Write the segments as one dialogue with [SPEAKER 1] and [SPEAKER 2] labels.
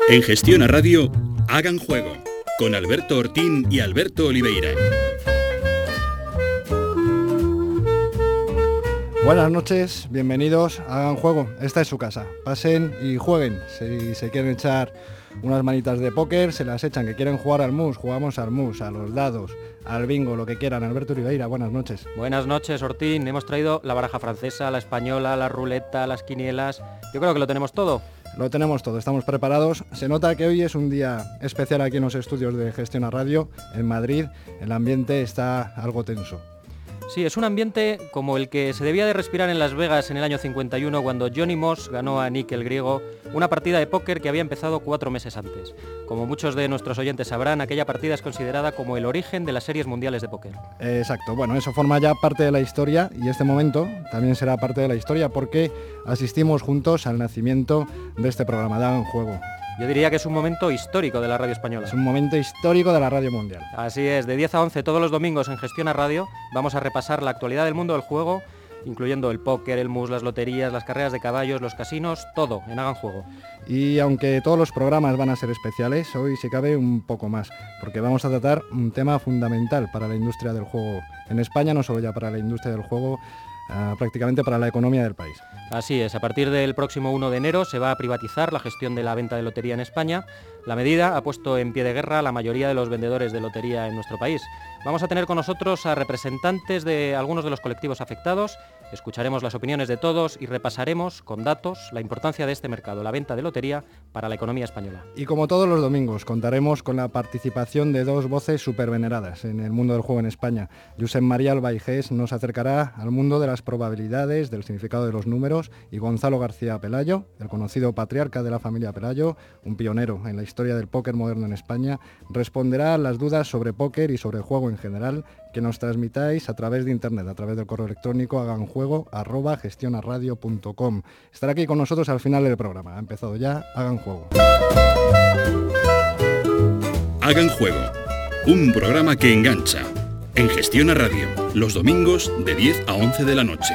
[SPEAKER 1] En Gestiona Radio, Hagan Juego, con Alberto Ortín y Alberto Oliveira.
[SPEAKER 2] Buenas noches, bienvenidos a Hagan Juego. Esta es su casa. Pasen y jueguen. Si se quieren echar unas manitas de póker, se las echan. Que quieren jugar al mus, jugamos al mus, a los dados, al bingo, lo que quieran. Alberto Oliveira, buenas noches.
[SPEAKER 3] Buenas noches, Ortín. Hemos traído la baraja francesa, la española, la ruleta, las quinielas. Yo creo que lo tenemos todo.
[SPEAKER 2] Lo tenemos todo, estamos preparados. Se nota que hoy es un día especial aquí en los estudios de Gestiona Radio, en Madrid. El ambiente está algo tenso.
[SPEAKER 3] Sí, es un ambiente como el que se debía de respirar en Las Vegas en el año 51, cuando Johnny Moss ganó a Nick el griego una partida de póker que había empezado 4 meses antes. Como muchos de nuestros oyentes sabrán, aquella partida es considerada como el origen de las series mundiales de póker. Exacto,
[SPEAKER 2] bueno, eso forma ya parte de la historia y este momento también será parte de la historia porque asistimos juntos al nacimiento de este programa de Hagan Juego.
[SPEAKER 3] Yo diría que es un momento histórico de la radio española.
[SPEAKER 2] Es un momento histórico de la radio mundial.
[SPEAKER 3] Así es, de 10 a 11 todos los domingos en Gestiona Radio vamos a repasar la actualidad del mundo del juego, incluyendo el póker, el mus, las loterías, las carreras de caballos, los casinos, todo en Hagan Juego.
[SPEAKER 2] Y aunque todos los programas van a ser especiales, hoy si cabe un poco más, porque vamos a tratar un tema fundamental para la industria del juego en España, no solo ya para la industria del juego, prácticamente para la economía del país.
[SPEAKER 3] Así es, a partir del próximo 1 de enero se va a privatizar la gestión de la venta de lotería en España. La medida ha puesto en pie de guerra a la mayoría de los vendedores de lotería en nuestro país. Vamos a tener con nosotros a representantes de algunos de los colectivos afectados, escucharemos las opiniones de todos y repasaremos con datos la importancia de este mercado, la venta de lotería, para la economía española.
[SPEAKER 2] Y como todos los domingos, contaremos con la participación de dos voces superveneradas en el mundo del juego en España. Josep María Albaigés nos acercará al mundo de las probabilidades, del significado de los números, y Gonzalo García Pelayo, el conocido patriarca de la familia Pelayo, un pionero en la historia del póker moderno en España, responderá a las dudas sobre póker y sobre el juego en general que nos transmitáis a través de internet, a través del correo electrónico haganjuego@gestionaradio.com. Estará aquí con nosotros al final del programa. Ha empezado ya Hagan Juego.
[SPEAKER 1] Hagan Juego, un programa que engancha. En Gestiona Radio, los domingos de 10 a 11 de la noche.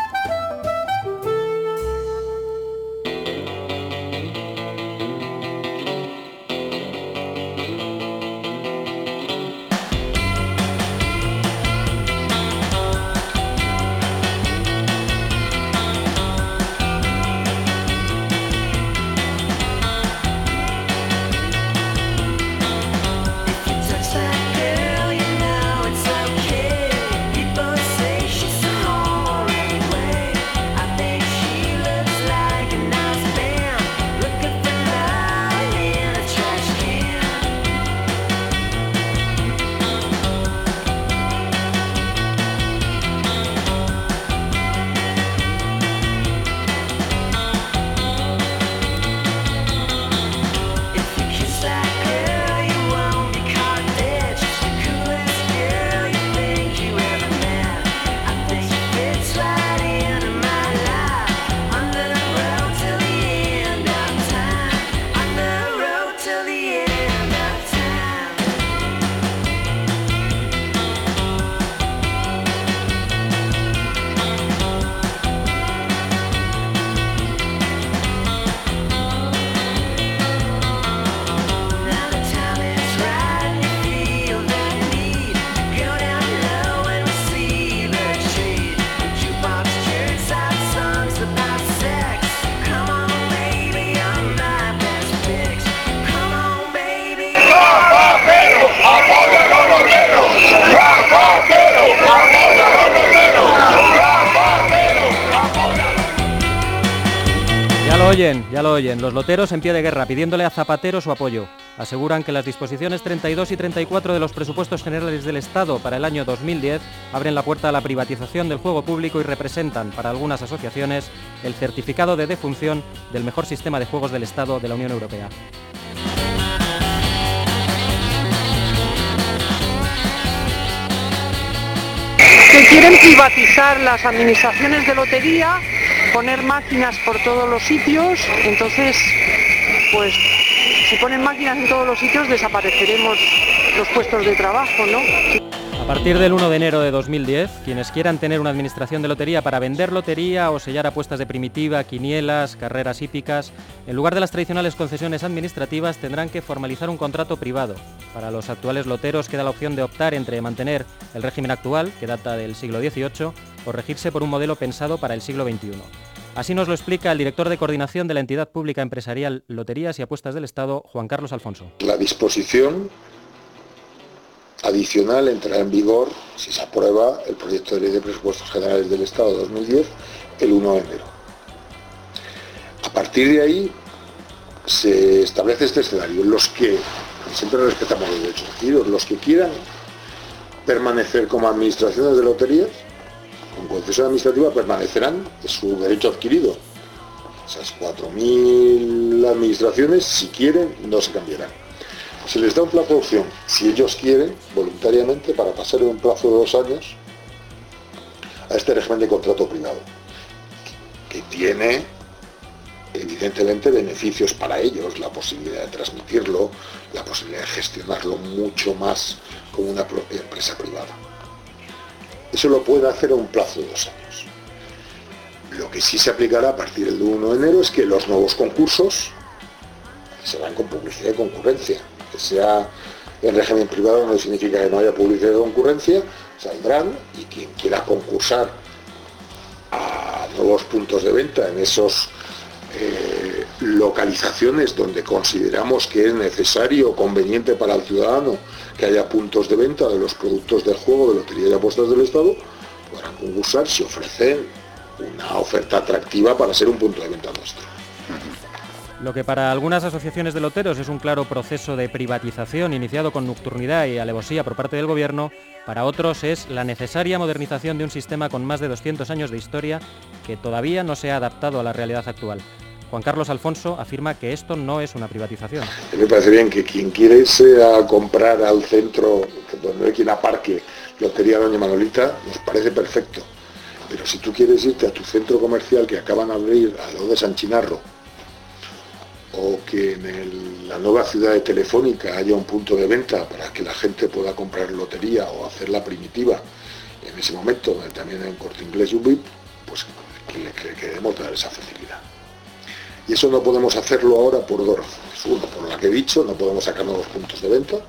[SPEAKER 3] Ya lo oyen, los loteros en pie de guerra, pidiéndole a Zapatero su apoyo. Aseguran que las disposiciones 32 y 34 de los presupuestos generales del Estado para el año 2010 abren la puerta a la privatización del juego público y representan, para algunas asociaciones, el certificado de defunción del mejor sistema de juegos del Estado de la Unión Europea.
[SPEAKER 4] Que quieren privatizar las administraciones de lotería, poner máquinas por todos los sitios, entonces, pues, si ponen máquinas en todos los sitios desapareceremos los puestos de trabajo, ¿no?
[SPEAKER 3] A partir del 1 de enero de 2010, quienes quieran tener una administración de lotería para vender lotería o sellar apuestas de primitiva, quinielas, carreras hípicas, en lugar de las tradicionales concesiones administrativas tendrán que formalizar un contrato privado. Para los actuales loteros queda la opción de optar entre mantener el régimen actual, que data del siglo XVIII, o regirse por un modelo pensado para el siglo XXI. Así nos lo explica el director de coordinación de la entidad pública empresarial Loterías y Apuestas del Estado, Juan Carlos Alfonso.
[SPEAKER 5] La disposición adicional entrará en vigor, si se aprueba el proyecto de ley de presupuestos generales del Estado 2010, el 1 de enero. A partir de ahí se establece este escenario. Los que, siempre respetamos los derechos adquiridos, los que quieran permanecer como administraciones de loterías, con concesión administrativa, permanecerán, es su derecho adquirido. Esas 4.000 administraciones, si quieren, no se cambiarán. Se les da un plazo de opción, si ellos quieren, voluntariamente, para pasar en un plazo de 2 años a este régimen de contrato privado, que tiene, evidentemente, beneficios para ellos, la posibilidad de transmitirlo, la posibilidad de gestionarlo mucho más como una propia empresa privada. Eso lo puede hacer a un plazo de 2 años. Lo que sí se aplicará a partir del 1 de enero es que los nuevos concursos se van con publicidad y concurrencia. Que sea en régimen privado no significa que no haya publicidad y concurrencia, saldrán, y quien quiera concursar a nuevos puntos de venta en esos localizaciones donde consideramos que es necesario o conveniente para el ciudadano que haya puntos de venta de los productos del juego de Lotería y Apuestas del Estado, podrán concursar si ofrecen una oferta atractiva para ser un punto de venta nuestro.
[SPEAKER 3] Lo que para algunas asociaciones de loteros es un claro proceso de privatización iniciado con nocturnidad y alevosía por parte del Gobierno, para otros es la necesaria modernización de un sistema con más de 200 años de historia que todavía no se ha adaptado a la realidad actual. Juan Carlos Alfonso afirma que esto no es una privatización.
[SPEAKER 5] Me parece bien que quien quiere irse a comprar al centro donde hay quien aparque Lotería Doña Manolita, nos parece perfecto. Pero si tú quieres irte a tu centro comercial que acaban de abrir al lado de San Chinarro, o que en la nueva ciudad de Telefónica haya un punto de venta para que la gente pueda comprar lotería o hacer la primitiva en ese momento, donde también hay un Corte Inglés y un VIP, pues que le queremos dar esa facilidad. Y eso no podemos hacerlo ahora por 2 razones. Uno, por la que he dicho, no podemos sacar nuevos puntos de venta.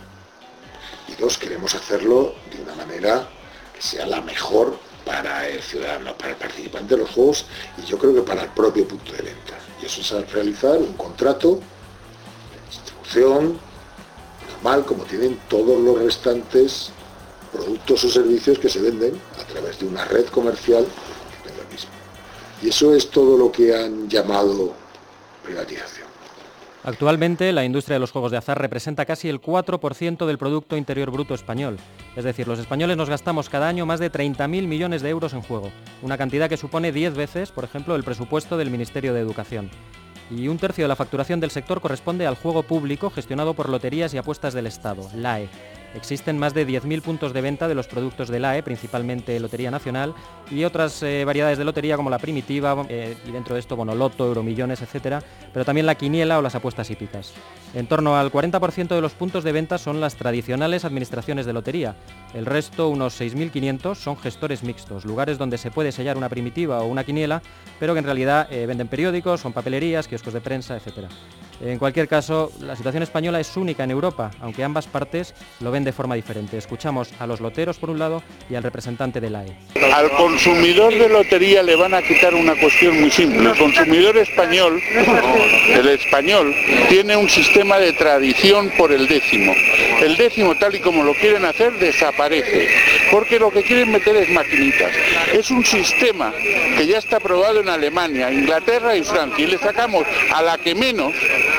[SPEAKER 5] Y 2, queremos hacerlo de una manera que sea la mejor para el ciudadano, para el participante de los juegos, y yo creo que para el propio punto de venta. Y eso es realizar un contrato de distribución normal, como tienen todos los restantes productos o servicios que se venden a través de una red comercial que vende el mismo. Y eso es todo lo que han llamado privatización.
[SPEAKER 3] Actualmente, la industria de los juegos de azar representa casi el 4% del Producto Interior Bruto español. Es decir, los españoles nos gastamos cada año más de 30.000 millones de euros en juego, una cantidad que supone 10 veces, por ejemplo, el presupuesto del Ministerio de Educación. Y 1/3 de la facturación del sector corresponde al juego público gestionado por Loterías y Apuestas del Estado, LAE. Existen más de 10.000 puntos de venta de los productos de LAE, principalmente Lotería Nacional, y otras variedades de lotería como la primitiva, y dentro de esto Bonoloto, Euromillones, etc., pero también la quiniela o las apuestas hípicas. En torno al 40% de los puntos de venta son las tradicionales administraciones de lotería. El resto, unos 6.500, son gestores mixtos, lugares donde se puede sellar una primitiva o una quiniela, pero que en realidad venden periódicos, son papelerías, kioscos de prensa, etc. En cualquier caso, la situación española es única en Europa, aunque ambas partes lo ven de forma diferente. Escuchamos a los loteros por un lado y al representante de LAE.
[SPEAKER 6] Al consumidor de lotería le van a quitar una cuestión muy simple. El consumidor español, el español, tiene un sistema de tradición por el décimo. El décimo, tal y como lo quieren hacer, desaparece, porque lo que quieren meter es maquinitas. Es un sistema que ya está aprobado en Alemania, Inglaterra y Francia, y le sacamos a la que menos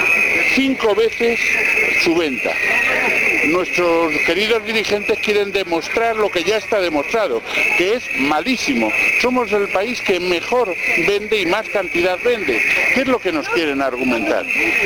[SPEAKER 6] 5 veces su venta. Nuestros queridos dirigentes quieren demostrar lo que ya está demostrado, que es malísimo. Somos el país que mejor vende y más cantidad vende. ¿Qué es lo que nos quieren argumentar?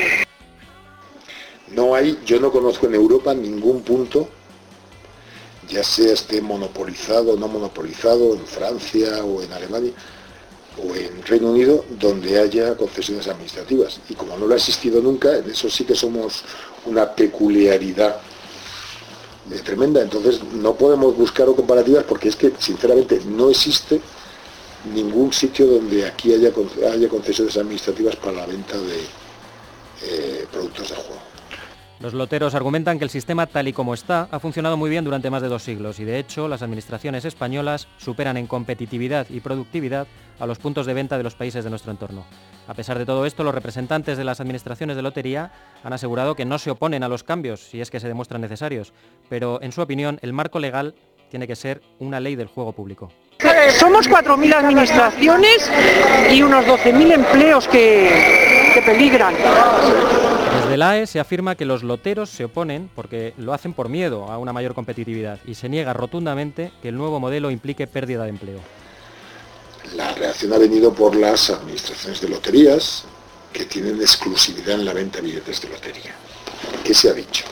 [SPEAKER 5] Yo no conozco en Europa ningún punto, ya sea esté monopolizado o no monopolizado, en Francia o en Alemania o en Reino Unido, donde haya concesiones administrativas. Y como no lo ha existido nunca, en eso sí que somos una peculiaridad tremenda. Entonces no podemos buscar comparativas porque es que sinceramente no existe ningún sitio donde aquí haya concesiones administrativas para la venta de productos de juego.
[SPEAKER 3] Los loteros argumentan que el sistema tal y como está ha funcionado muy bien durante más de 2 siglos y de hecho las administraciones españolas superan en competitividad y productividad a los puntos de venta de los países de nuestro entorno. A pesar de todo esto, los representantes de las administraciones de lotería han asegurado que no se oponen a los cambios si es que se demuestran necesarios, pero en su opinión el marco legal tiene que ser una ley del juego público.
[SPEAKER 4] Somos 4.000 administraciones y unos 12.000 empleos que peligran.
[SPEAKER 3] Desde la AE se afirma que los loteros se oponen porque lo hacen por miedo a una mayor competitividad y se niega rotundamente que el nuevo modelo implique pérdida de empleo.
[SPEAKER 5] La reacción ha venido por las administraciones de loterías que tienen exclusividad en la venta de billetes de lotería. ¿Qué se ha dicho?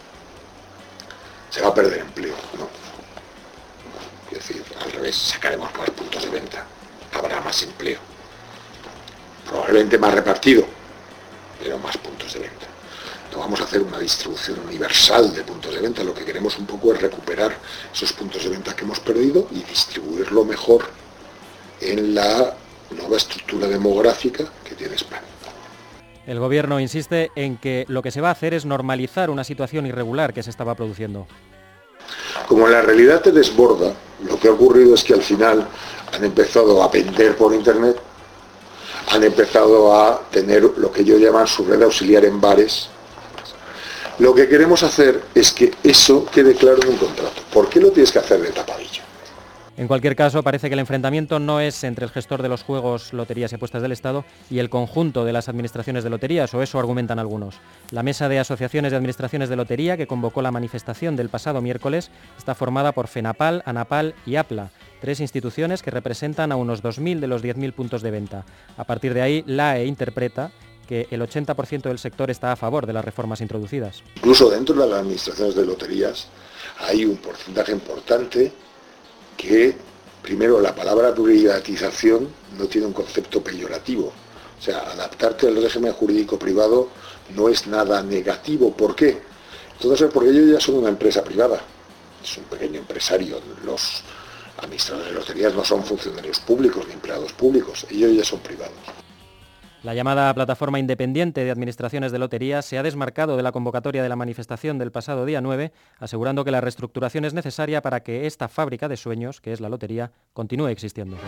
[SPEAKER 5] Se va a perder empleo, ¿no? Es decir, al revés, sacaremos más puntos de venta, habrá más empleo, probablemente más repartido, pero más puntos de venta. No vamos a hacer una distribución universal de puntos de venta, lo que queremos un poco es recuperar esos puntos de venta que hemos perdido y distribuirlo mejor en la nueva estructura demográfica que tiene España.
[SPEAKER 3] El gobierno insiste en que lo que se va a hacer es normalizar una situación irregular que se estaba produciendo.
[SPEAKER 5] Como la realidad te desborda, lo que ha ocurrido es que al final han empezado a vender por internet, han empezado a tener lo que yo llamo su red auxiliar en bares. Lo que queremos hacer es que eso quede claro en un contrato. ¿Por qué lo tienes que hacer de tapadillo?
[SPEAKER 3] En cualquier caso, parece que el enfrentamiento no es entre el gestor de los juegos, loterías y apuestas del Estado y el conjunto de las administraciones de loterías, o eso argumentan algunos. La mesa de asociaciones de administraciones de lotería, que convocó la manifestación del pasado miércoles, está formada por FENAPAL, ANAPAL y APLA, 3 instituciones que representan a unos 2.000 de los 10.000 puntos de venta. A partir de ahí, la AE interpreta que el 80% del sector está a favor de las reformas introducidas.
[SPEAKER 5] Incluso dentro de las administraciones de loterías hay un porcentaje importante que, primero, la palabra privatización no tiene un concepto peyorativo. O sea, adaptarte al régimen jurídico privado no es nada negativo. ¿Por qué? Entonces, porque ellos ya son una empresa privada. Es un pequeño empresario. Los administradores de loterías no son funcionarios públicos ni empleados públicos. Ellos ya son privados.
[SPEAKER 3] La llamada Plataforma Independiente de Administraciones de Loterías se ha desmarcado de la convocatoria de la manifestación del pasado día 9, asegurando que la reestructuración es necesaria para que esta fábrica de sueños, que es la lotería, continúe existiendo.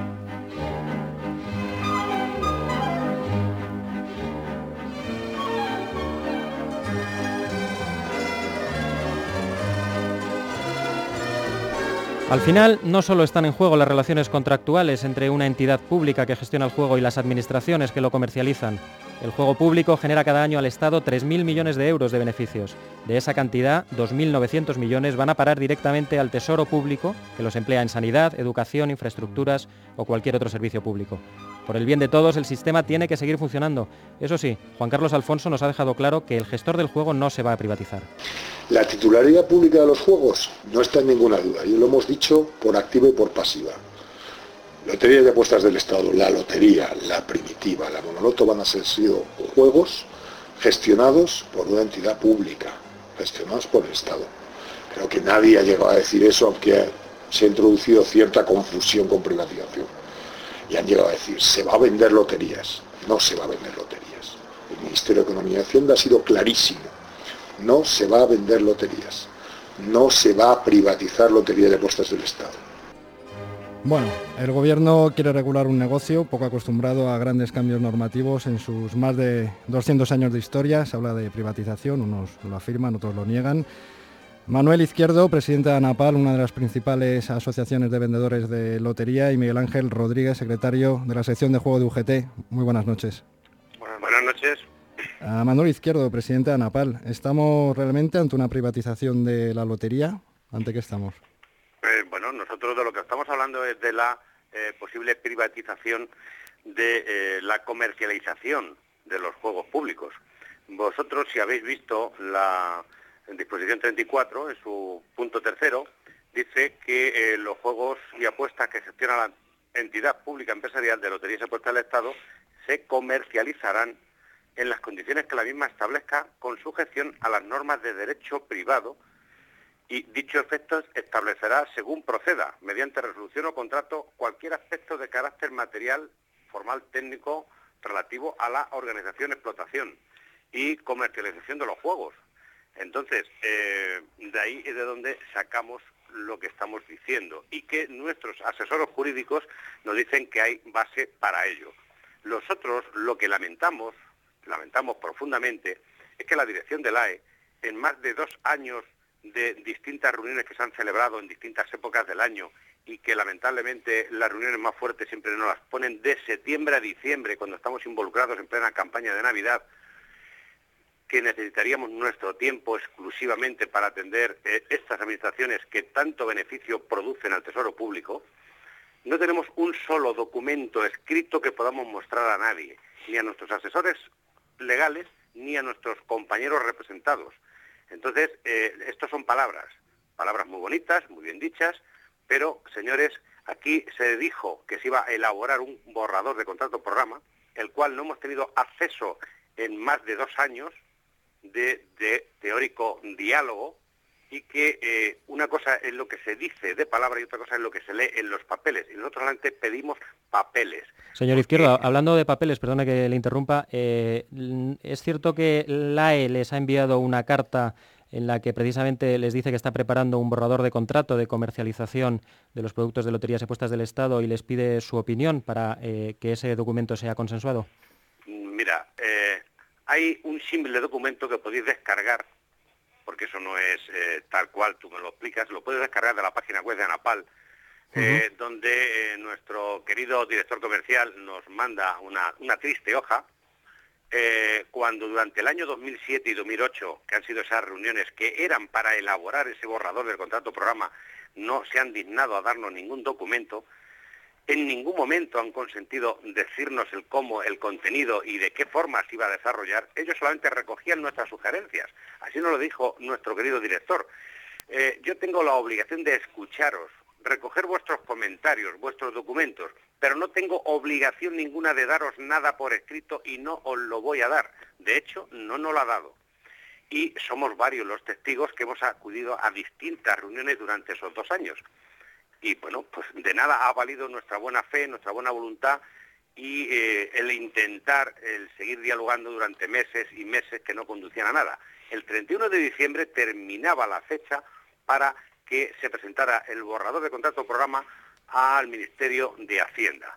[SPEAKER 3] Al final, no solo están en juego las relaciones contractuales entre una entidad pública que gestiona el juego y las administraciones que lo comercializan. El juego público genera cada año al Estado 3.000 millones de euros de beneficios. De esa cantidad, 2.900 millones van a parar directamente al Tesoro Público, que los emplea en sanidad, educación, infraestructuras o cualquier otro servicio público. Por el bien de todos, el sistema tiene que seguir funcionando. Eso sí, Juan Carlos Alfonso nos ha dejado claro que el gestor del juego no se va a privatizar.
[SPEAKER 5] La titularidad pública de los juegos no está en ninguna duda, y lo hemos dicho por activa y por pasiva. Loterías de apuestas del Estado, la lotería, la primitiva, la monoloto van a ser sido juegos gestionados por una entidad pública, gestionados por el Estado. Creo que nadie ha llegado a decir eso, aunque se ha introducido cierta confusión con privatización. Y han llegado a decir, se va a vender loterías. No se va a vender loterías. El Ministerio de Economía y Hacienda ha sido clarísimo. No se va a vender loterías. No se va a privatizar loterías de apuestas del Estado.
[SPEAKER 2] Bueno, el gobierno quiere regular un negocio poco acostumbrado a grandes cambios normativos en sus más de 200 años de historia. Se habla de privatización, unos lo afirman, otros lo niegan. Manuel Izquierdo, presidente de ANAPAL, una de las principales asociaciones de vendedores de lotería, y Miguel Ángel Rodríguez, secretario de la sección de juego de UGT. Muy buenas noches.
[SPEAKER 7] Buenas noches.
[SPEAKER 2] Manuel Izquierdo, presidente de ANAPAL, ¿estamos realmente ante una privatización de la lotería? ¿Ante qué estamos?
[SPEAKER 7] Nosotros de lo que estamos hablando es de la posible privatización de la comercialización de los juegos públicos. Vosotros, si habéis visto la disposición 34, en su punto 3º, dice que los juegos y apuestas que gestiona la entidad pública empresarial de loterías y apuestas del Estado se comercializarán en las condiciones que la misma establezca con sujeción a las normas de derecho privado y dicho efecto establecerá, según proceda, mediante resolución o contrato, cualquier aspecto de carácter material, formal, técnico, relativo a la organización, explotación y comercialización de los juegos. Entonces, de ahí es de donde sacamos lo que estamos diciendo y que nuestros asesores jurídicos nos dicen que hay base para ello. Nosotros lo que lamentamos profundamente, es que la dirección del AE, en más de 2 años de distintas reuniones que se han celebrado en distintas épocas del año y que lamentablemente las reuniones más fuertes siempre nos las ponen de septiembre a diciembre, cuando estamos involucrados en plena campaña de Navidad, que necesitaríamos nuestro tiempo exclusivamente para atender estas administraciones que tanto beneficio producen al Tesoro Público, no tenemos un solo documento escrito que podamos mostrar a nadie, ni a nuestros asesores legales, ni a nuestros compañeros representados. Entonces, estos son palabras muy bonitas, muy bien dichas, pero, señores, aquí se dijo que se iba a elaborar un borrador de contrato programa, el cual no hemos tenido acceso en más de 2 años de teórico diálogo, y que una cosa es lo que se dice de palabra y otra cosa es lo que se lee en los papeles. Y nosotros solamente pedimos papeles.
[SPEAKER 3] Señor Izquierdo, hablando de papeles, perdone que le interrumpa, ¿es cierto que la AE les ha enviado una carta en la que precisamente les dice que está preparando un borrador de contrato de comercialización de los productos de loterías y apuestas del Estado y les pide su opinión para que ese documento sea consensuado?
[SPEAKER 7] Mira, hay un simple documento que podéis descargar, porque eso no es tal cual tú me lo explicas, lo puedes descargar de la página web de ANAPAL, donde nuestro querido director comercial nos manda una triste hoja, cuando durante el año 2007 y 2008, que han sido esas reuniones que eran para elaborar ese borrador del contrato programa, no se han dignado a darnos ningún documento. En ningún momento han consentido decirnos el cómo, el contenido y de qué forma se iba a desarrollar. Ellos solamente recogían nuestras sugerencias. Así nos lo dijo nuestro querido director. Yo tengo la obligación de escucharos, recoger vuestros comentarios, vuestros documentos, pero no tengo obligación ninguna de daros nada por escrito y no os lo voy a dar. De hecho, no nos lo ha dado. Y somos varios los testigos que hemos acudido a distintas reuniones durante esos 2 años. Y bueno, pues de nada ha valido nuestra buena fe, nuestra buena voluntad y el intentar, el seguir dialogando durante meses y meses que no conducían a nada. El 31 de diciembre terminaba la fecha para que se presentara el borrador de contrato programa al Ministerio de Hacienda.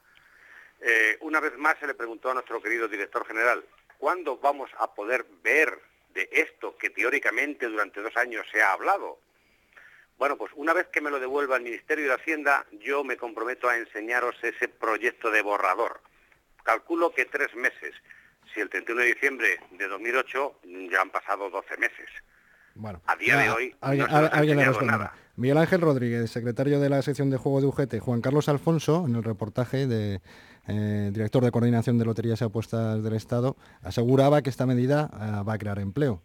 [SPEAKER 7] Una vez más se le preguntó a nuestro querido director general, ¿cuándo vamos a poder ver de esto que teóricamente durante 2 años se ha hablado? Bueno, pues una vez que me lo devuelva el Ministerio de Hacienda, yo me comprometo a enseñaros ese proyecto de borrador. Calculo que 3 meses. Si el 31 de diciembre de 2008 ya han pasado 12 meses.
[SPEAKER 2] Bueno,
[SPEAKER 7] a día de hoy
[SPEAKER 2] alguien le responderá. Miguel Ángel Rodríguez, secretario de la sección de juego de UGT, Juan Carlos Alfonso, en el reportaje de director de Coordinación de Loterías y Apuestas del Estado, aseguraba que esta medida va a crear empleo.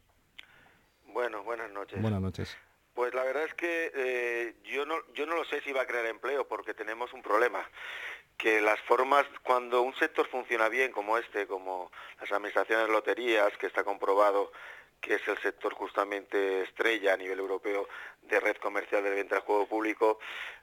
[SPEAKER 8] Bueno, buenas noches.
[SPEAKER 2] Buenas noches.
[SPEAKER 8] Pues la verdad es que yo no lo sé si va a crear empleo, porque tenemos un problema, que las formas, cuando un sector funciona bien como como las administraciones de loterías, que está comprobado que es el sector justamente estrella a nivel europeo de red comercial de venta de juego público,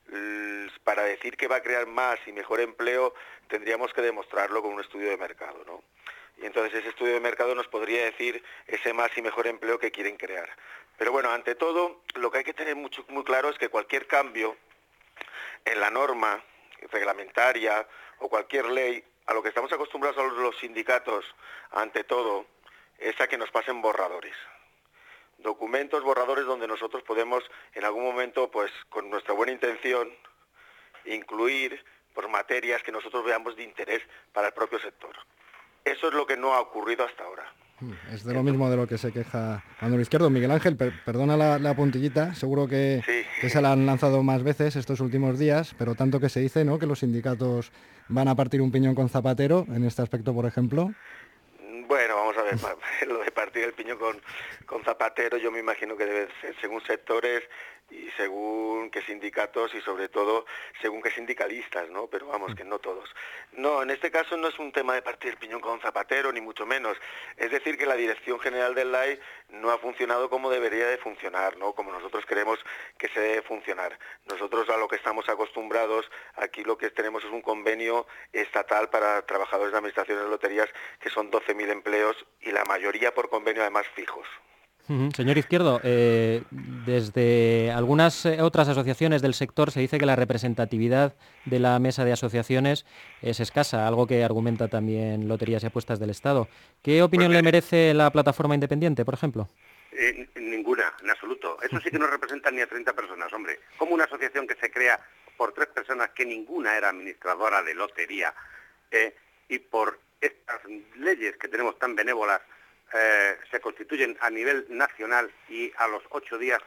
[SPEAKER 8] para decir que va a crear más y mejor empleo tendríamos que demostrarlo con un estudio de mercado, ¿no? Y entonces ese estudio de mercado nos podría decir ese más y mejor empleo que quieren crear. Pero bueno, ante todo, lo que hay que tener muy claro es que cualquier cambio en la norma reglamentaria o cualquier ley, a lo que estamos acostumbrados a los sindicatos, ante todo, es a que nos pasen borradores. Documentos, borradores donde nosotros podemos, en algún momento, pues con nuestra buena intención, incluir por materias que nosotros veamos de interés para el propio sector. Eso es lo que no ha ocurrido hasta ahora.
[SPEAKER 2] Es de lo mismo de lo que se queja Manuel Izquierdo. Miguel Ángel, perdona la puntillita, seguro que se la han lanzado más veces estos últimos días, pero tanto que se dice, ¿no?, que los sindicatos van a partir un piñón con Zapatero en este aspecto, por ejemplo.
[SPEAKER 8] Bueno, vamos a ver, lo de partir el piñón con Zapatero, yo me imagino que debe ser según sectores y según qué sindicatos y sobre todo según qué sindicalistas, ¿no? Pero vamos, que no todos. No, en este caso no es un tema de partir el piñón con Zapatero, ni mucho menos. Es decir, que la Dirección General del LAI no ha funcionado como debería de funcionar, ¿no? Como nosotros queremos que se debe funcionar. Nosotros a lo que estamos acostumbrados, aquí lo que tenemos es un convenio estatal para trabajadores de administraciones de loterías, que son 12.000 empleos y la mayoría por convenio además fijos.
[SPEAKER 3] Señor Izquierdo, desde algunas otras asociaciones del sector se dice que la representatividad de la mesa de asociaciones es escasa, algo que argumenta también Loterías y Apuestas del Estado. ¿Qué opinión le merece la plataforma independiente, por ejemplo?
[SPEAKER 7] Ninguna, en absoluto. Eso sí que no representa ni a 30 personas, hombre. Como una asociación que se crea por 3 personas que ninguna era administradora de lotería y por estas leyes que tenemos tan benévolas, se constituyen a nivel nacional y a los 8 días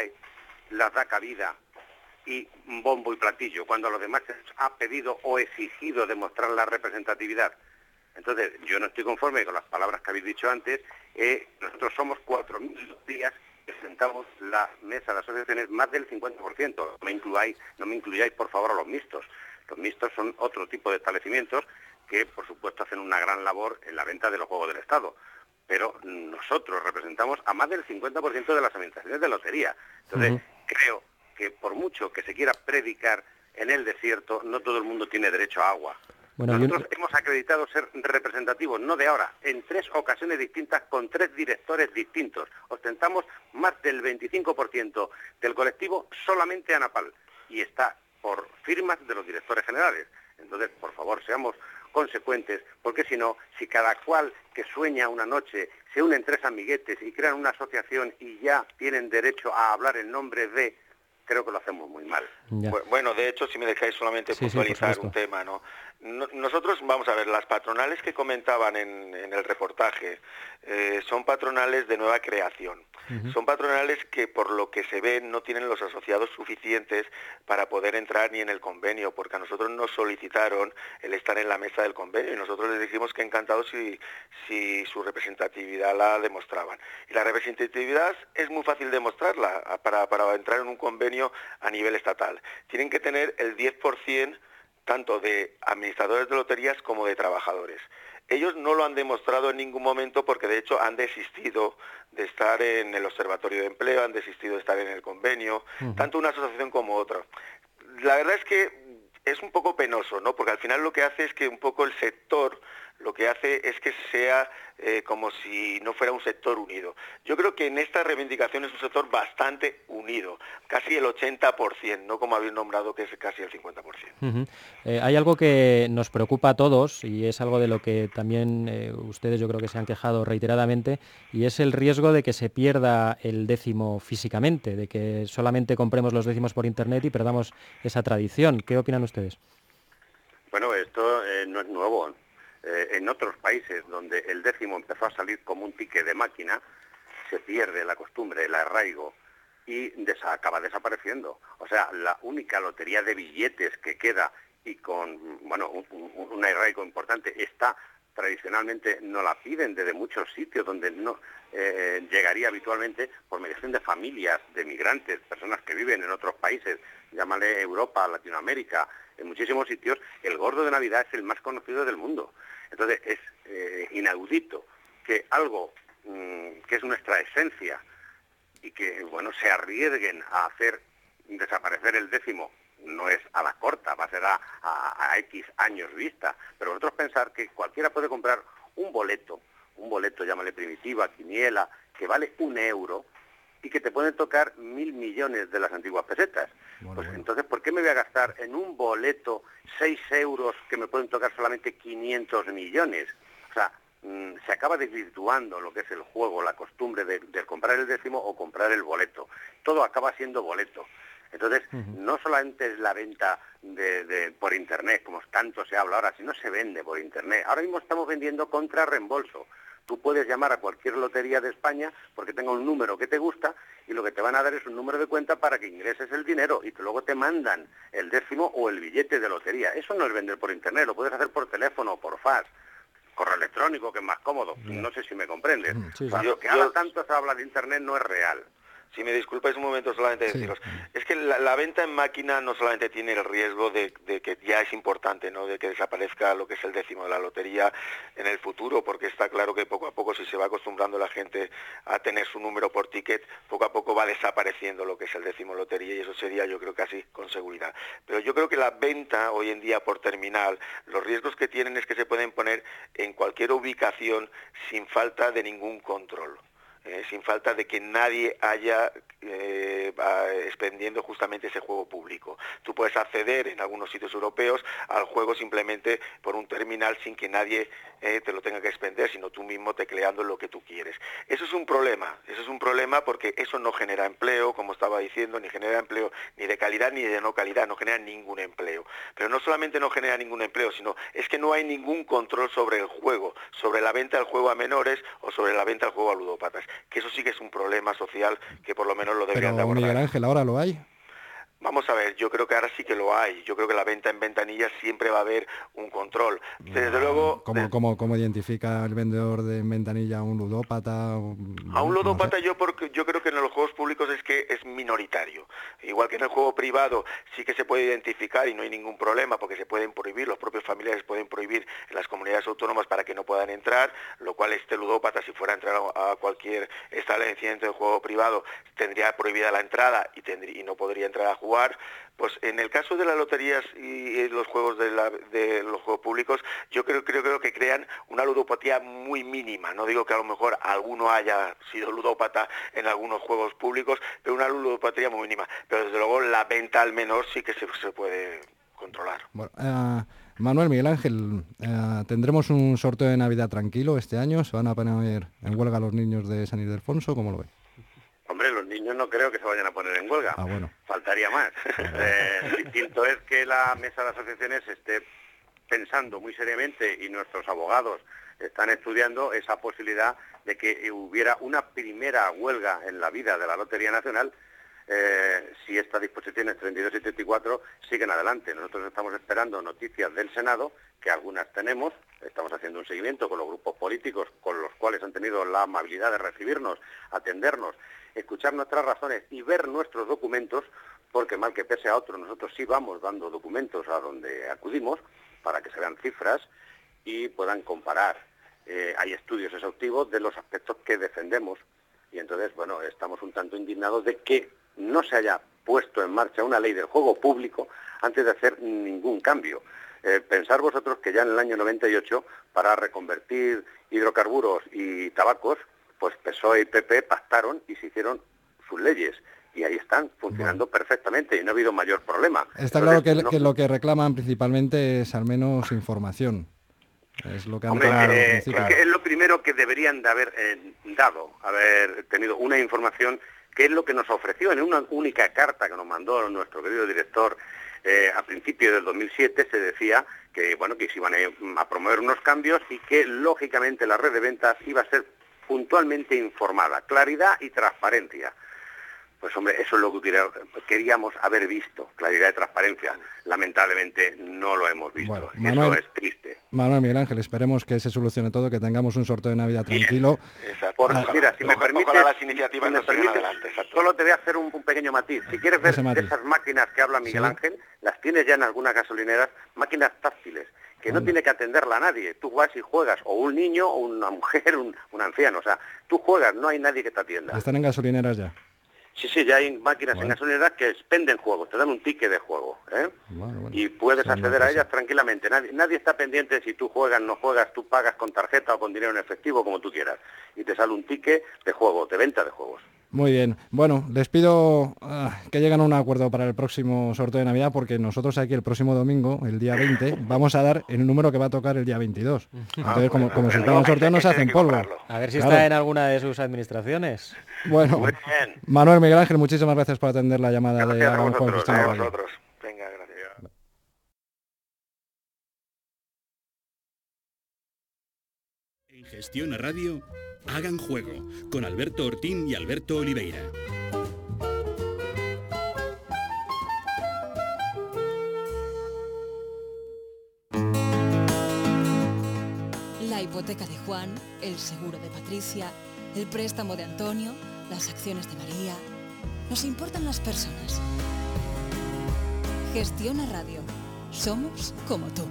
[SPEAKER 7] las da cabida y bombo y platillo, cuando a los demás se les ha pedido o exigido demostrar la representatividad. Entonces, yo no estoy conforme con las palabras que habéis dicho antes. Nosotros somos 4.000 días que presentamos la mesa de asociaciones más del 50%. No me incluyáis, por favor, a los mixtos. Los mixtos son otro tipo de establecimientos que, por supuesto, hacen una gran labor en la venta de los juegos del Estado. Pero nosotros representamos a más del 50% de las administraciones de lotería. Entonces, creo que por mucho que se quiera predicar en el desierto, no todo el mundo tiene derecho a agua. Bueno, nosotros hemos acreditado ser representativos, no de ahora, en 3 ocasiones distintas, con 3 directores distintos. Ostentamos más del 25% del colectivo solamente ANAPAL, y está por firmas de los directores generales. Entonces, por favor, seamos consecuentes, porque si no, si cada cual que sueña una noche se unen 3 amiguetes y crean una asociación y ya tienen derecho a hablar en nombre de, creo que lo hacemos muy mal.
[SPEAKER 3] Ya.
[SPEAKER 8] Bueno, de hecho, si me dejáis solamente puntualizar un tema, ¿no? Nosotros, vamos a ver, las patronales que comentaban en el reportaje son patronales de nueva creación. Son patronales que, por lo que se ve, no tienen los asociados suficientes para poder entrar ni en el convenio, porque a nosotros nos solicitaron el estar en la mesa del convenio y nosotros les dijimos que encantados si su representatividad la demostraban. Y la representatividad es muy fácil demostrarla para entrar en un convenio a nivel estatal. Tienen que tener el 10% tanto de administradores de loterías como de trabajadores. Ellos no lo han demostrado en ningún momento porque de hecho han desistido de estar en el Observatorio de Empleo, han desistido de estar en el convenio, tanto una asociación como otra. La verdad es que es un poco penoso, ¿no? Porque al final lo que hace es que un poco el sector, lo que hace es que sea como si no fuera un sector unido. Yo creo que en esta reivindicación es un sector bastante unido, casi el 80%, no como habéis nombrado que es casi el 50%.
[SPEAKER 3] Hay algo que nos preocupa a todos y es algo de lo que también ustedes yo creo que se han quejado reiteradamente, y es el riesgo de que se pierda el décimo físicamente, de que solamente compremos los décimos por internet y perdamos esa tradición. ¿Qué opinan ustedes?
[SPEAKER 7] Bueno, esto no es nuevo. En otros países donde el décimo empezó a salir como un ticket de máquina, se pierde la costumbre, el arraigo, y acaba desapareciendo. O sea, la única lotería de billetes que queda y con un arraigo importante está, tradicionalmente no la piden desde muchos sitios donde no llegaría habitualmente por mediación de familias, de migrantes, personas que viven en otros países, llámale Europa, Latinoamérica, en muchísimos sitios. El gordo de Navidad es el más conocido del mundo. Entonces es inaudito que algo que es nuestra esencia y que se arriesguen a hacer desaparecer el décimo. No es a la corta, va a ser a X años vista, pero vosotros pensar que cualquiera puede comprar un boleto, llámale primitiva, quiniela, que vale 1 euro y que te pueden tocar 1.000 millones de las antiguas pesetas. Entonces, ¿por qué me voy a gastar en un boleto 6 euros que me pueden tocar solamente 500 millones? O sea, se acaba desvirtuando lo que es el juego, la costumbre de comprar el décimo o comprar el boleto. Todo acaba siendo boleto. Entonces, no solamente es la venta por internet, como tanto se habla ahora, sino se vende por internet. Ahora mismo estamos vendiendo contra reembolso. Tú puedes llamar a cualquier lotería de España porque tenga un número que te gusta y lo que te van a dar es un número de cuenta para que ingreses el dinero y que luego te mandan el décimo o el billete de lotería. Eso no es vender por internet, lo puedes hacer por teléfono o por fax. correo electrónico, que es más cómodo. No sé si me comprendes.
[SPEAKER 3] Sí, sí.
[SPEAKER 7] O sea, que ahora tanto se habla de Internet no es real.
[SPEAKER 8] Si me disculpáis un momento solamente deciros, es que la venta en máquina no solamente tiene el riesgo de que ya es importante, ¿no?, de que desaparezca lo que es el décimo de la lotería en el futuro, porque está claro que poco a poco, si se va acostumbrando la gente a tener su número por ticket, poco a poco va desapareciendo lo que es el décimo lotería, y eso sería, yo creo, casi con seguridad. Pero yo creo que la venta hoy en día por terminal, los riesgos que tienen es que se pueden poner en cualquier ubicación sin falta de ningún control. Sin falta de que nadie haya expendiendo justamente ese juego público. Tú puedes acceder en algunos sitios europeos al juego simplemente por un terminal sin que nadie te lo tenga que expender, sino tú mismo tecleando lo que tú quieres. Eso es un problema porque eso no genera empleo, como estaba diciendo, ni genera empleo ni de calidad ni de no calidad, no genera ningún empleo. Pero no solamente no genera ningún empleo, sino es que no hay ningún control sobre el juego, sobre la venta del juego a menores o sobre la venta del juego a ludópatas, que eso sí que es un problema social que por lo menos lo deberían de abordar.
[SPEAKER 2] Pero Miguel Ángel, ¿ahora lo hay?
[SPEAKER 8] Vamos a ver, yo creo que ahora sí que lo hay. Yo creo que la venta en ventanilla siempre va a haber un control. Desde luego...
[SPEAKER 2] ¿Cómo identifica el vendedor de ventanilla a un ludópata?
[SPEAKER 8] A un ludópata yo creo que en los juegos públicos es que es minoritario. Igual que en el juego privado sí que se puede identificar y no hay ningún problema porque se pueden prohibir, los propios familiares pueden prohibir en las comunidades autónomas para que no puedan entrar, lo cual este ludópata, si fuera a entrar a cualquier establecimiento de juego privado, tendría prohibida la entrada y no podría entrar a jugar. Pues en el caso de las loterías y los juegos de los juegos públicos, yo creo que crean una ludopatía muy mínima. No digo que a lo mejor alguno haya sido ludópata en algunos juegos públicos, pero una ludopatía muy mínima. Pero desde luego la venta al menor sí que se puede controlar.
[SPEAKER 2] Bueno, Manuel, Miguel Ángel, ¿tendremos un sorteo de Navidad tranquilo este año? ¿Se van a poner en huelga los niños de San Ildefonso? ¿Cómo lo ven?
[SPEAKER 7] Hombre, los niños no creo que se vayan a poner en huelga.
[SPEAKER 2] Bueno.
[SPEAKER 7] Faltaría más. Distinto es que la mesa de asociaciones esté pensando muy seriamente, y nuestros abogados están estudiando esa posibilidad de que hubiera una primera huelga en la vida de la Lotería Nacional si estas disposiciones 32 y 34 siguen adelante. Nosotros estamos esperando noticias del Senado, que algunas tenemos, estamos haciendo un seguimiento con los grupos políticos con los cuales han tenido la amabilidad de recibirnos, atendernos, escuchar nuestras razones y ver nuestros documentos, porque mal que pese a otros, nosotros sí vamos dando documentos a donde acudimos para que se vean cifras y puedan comparar. Hay estudios exhaustivos de los aspectos que defendemos y entonces, bueno, estamos un tanto indignados de que no se haya puesto en marcha una ley del juego público antes de hacer ningún cambio. Pensar vosotros que ya en el año 98, para reconvertir hidrocarburos y tabacos, pues PSOE y PP pactaron y se hicieron sus leyes. Y ahí están, funcionando perfectamente y no ha habido mayor problema.
[SPEAKER 2] Está claro que lo que reclaman principalmente es al menos información. Es lo que han
[SPEAKER 7] es lo primero que deberían de haber haber tenido una información, que es lo que nos ofreció en una única carta que nos mandó nuestro querido director a principios del 2007. Se decía que, bueno, que se iban a promover unos cambios y que, lógicamente, la red de ventas iba a ser puntualmente informada, claridad y transparencia. Pues hombre, eso es lo que queríamos haber visto, claridad y transparencia. Lamentablemente no lo hemos visto. Bueno, Manuel, eso es triste.
[SPEAKER 2] Manuel, Miguel Ángel, esperemos que se solucione todo, que tengamos un sorteo de Navidad tranquilo.
[SPEAKER 7] Mira, si me permite, las iniciativas nos permite, adelante, solo te voy a hacer un pequeño matiz. Si quieres ver esas máquinas que habla Miguel Ángel, las tienes ya en algunas gasolineras, máquinas táctiles, que no tiene que atenderla a nadie. Tú vas y juegas, o un niño, o una mujer, un anciano. O sea, tú juegas, no hay nadie que te atienda.
[SPEAKER 2] ¿Están en gasolineras ya?
[SPEAKER 7] Sí, ya hay máquinas en gasolineras que expenden juegos, te dan un ticket de juego, y puedes acceder a ellas tranquilamente. Nadie está pendiente si tú juegas, no juegas, tú pagas con tarjeta o con dinero en efectivo, como tú quieras, y te sale un ticket de juego, de venta de juegos.
[SPEAKER 2] Muy bien. Bueno, les pido que lleguen a un acuerdo para el próximo sorteo de Navidad, porque nosotros aquí el próximo domingo, el día 20, vamos a dar el número que va a tocar el día 22. Entonces, como si fuera un sorteo, no se hacen polvo.
[SPEAKER 3] A ver si está en alguna de sus administraciones.
[SPEAKER 2] Bueno, Manuel, Miguel Ángel, muchísimas gracias por atender la llamada
[SPEAKER 7] de Haga un Juego. A vosotros. Venga, gracias.
[SPEAKER 1] En Gestión Radio, Hagan Juego, con Alberto Ortín y Alberto Oliveira.
[SPEAKER 9] La hipoteca de Juan, el seguro de Patricia, el préstamo de Antonio, las acciones de María. Nos importan las personas. Gestiona Radio. Somos como tú.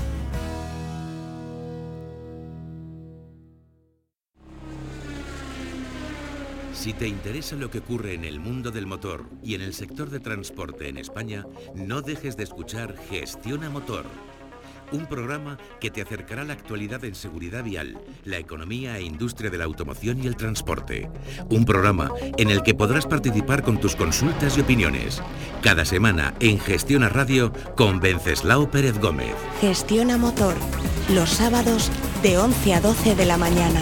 [SPEAKER 10] Si te interesa lo que ocurre en el mundo del motor y en el sector de transporte en España, no dejes de escuchar Gestiona Motor, un programa que te acercará a la actualidad en seguridad vial, la economía e industria de la automoción y el transporte. Un programa en el que podrás participar con tus consultas y opiniones. Cada semana en Gestiona Radio con Wenceslao Pérez Gómez.
[SPEAKER 11] Gestiona Motor, los sábados de 11 a 12 de la mañana.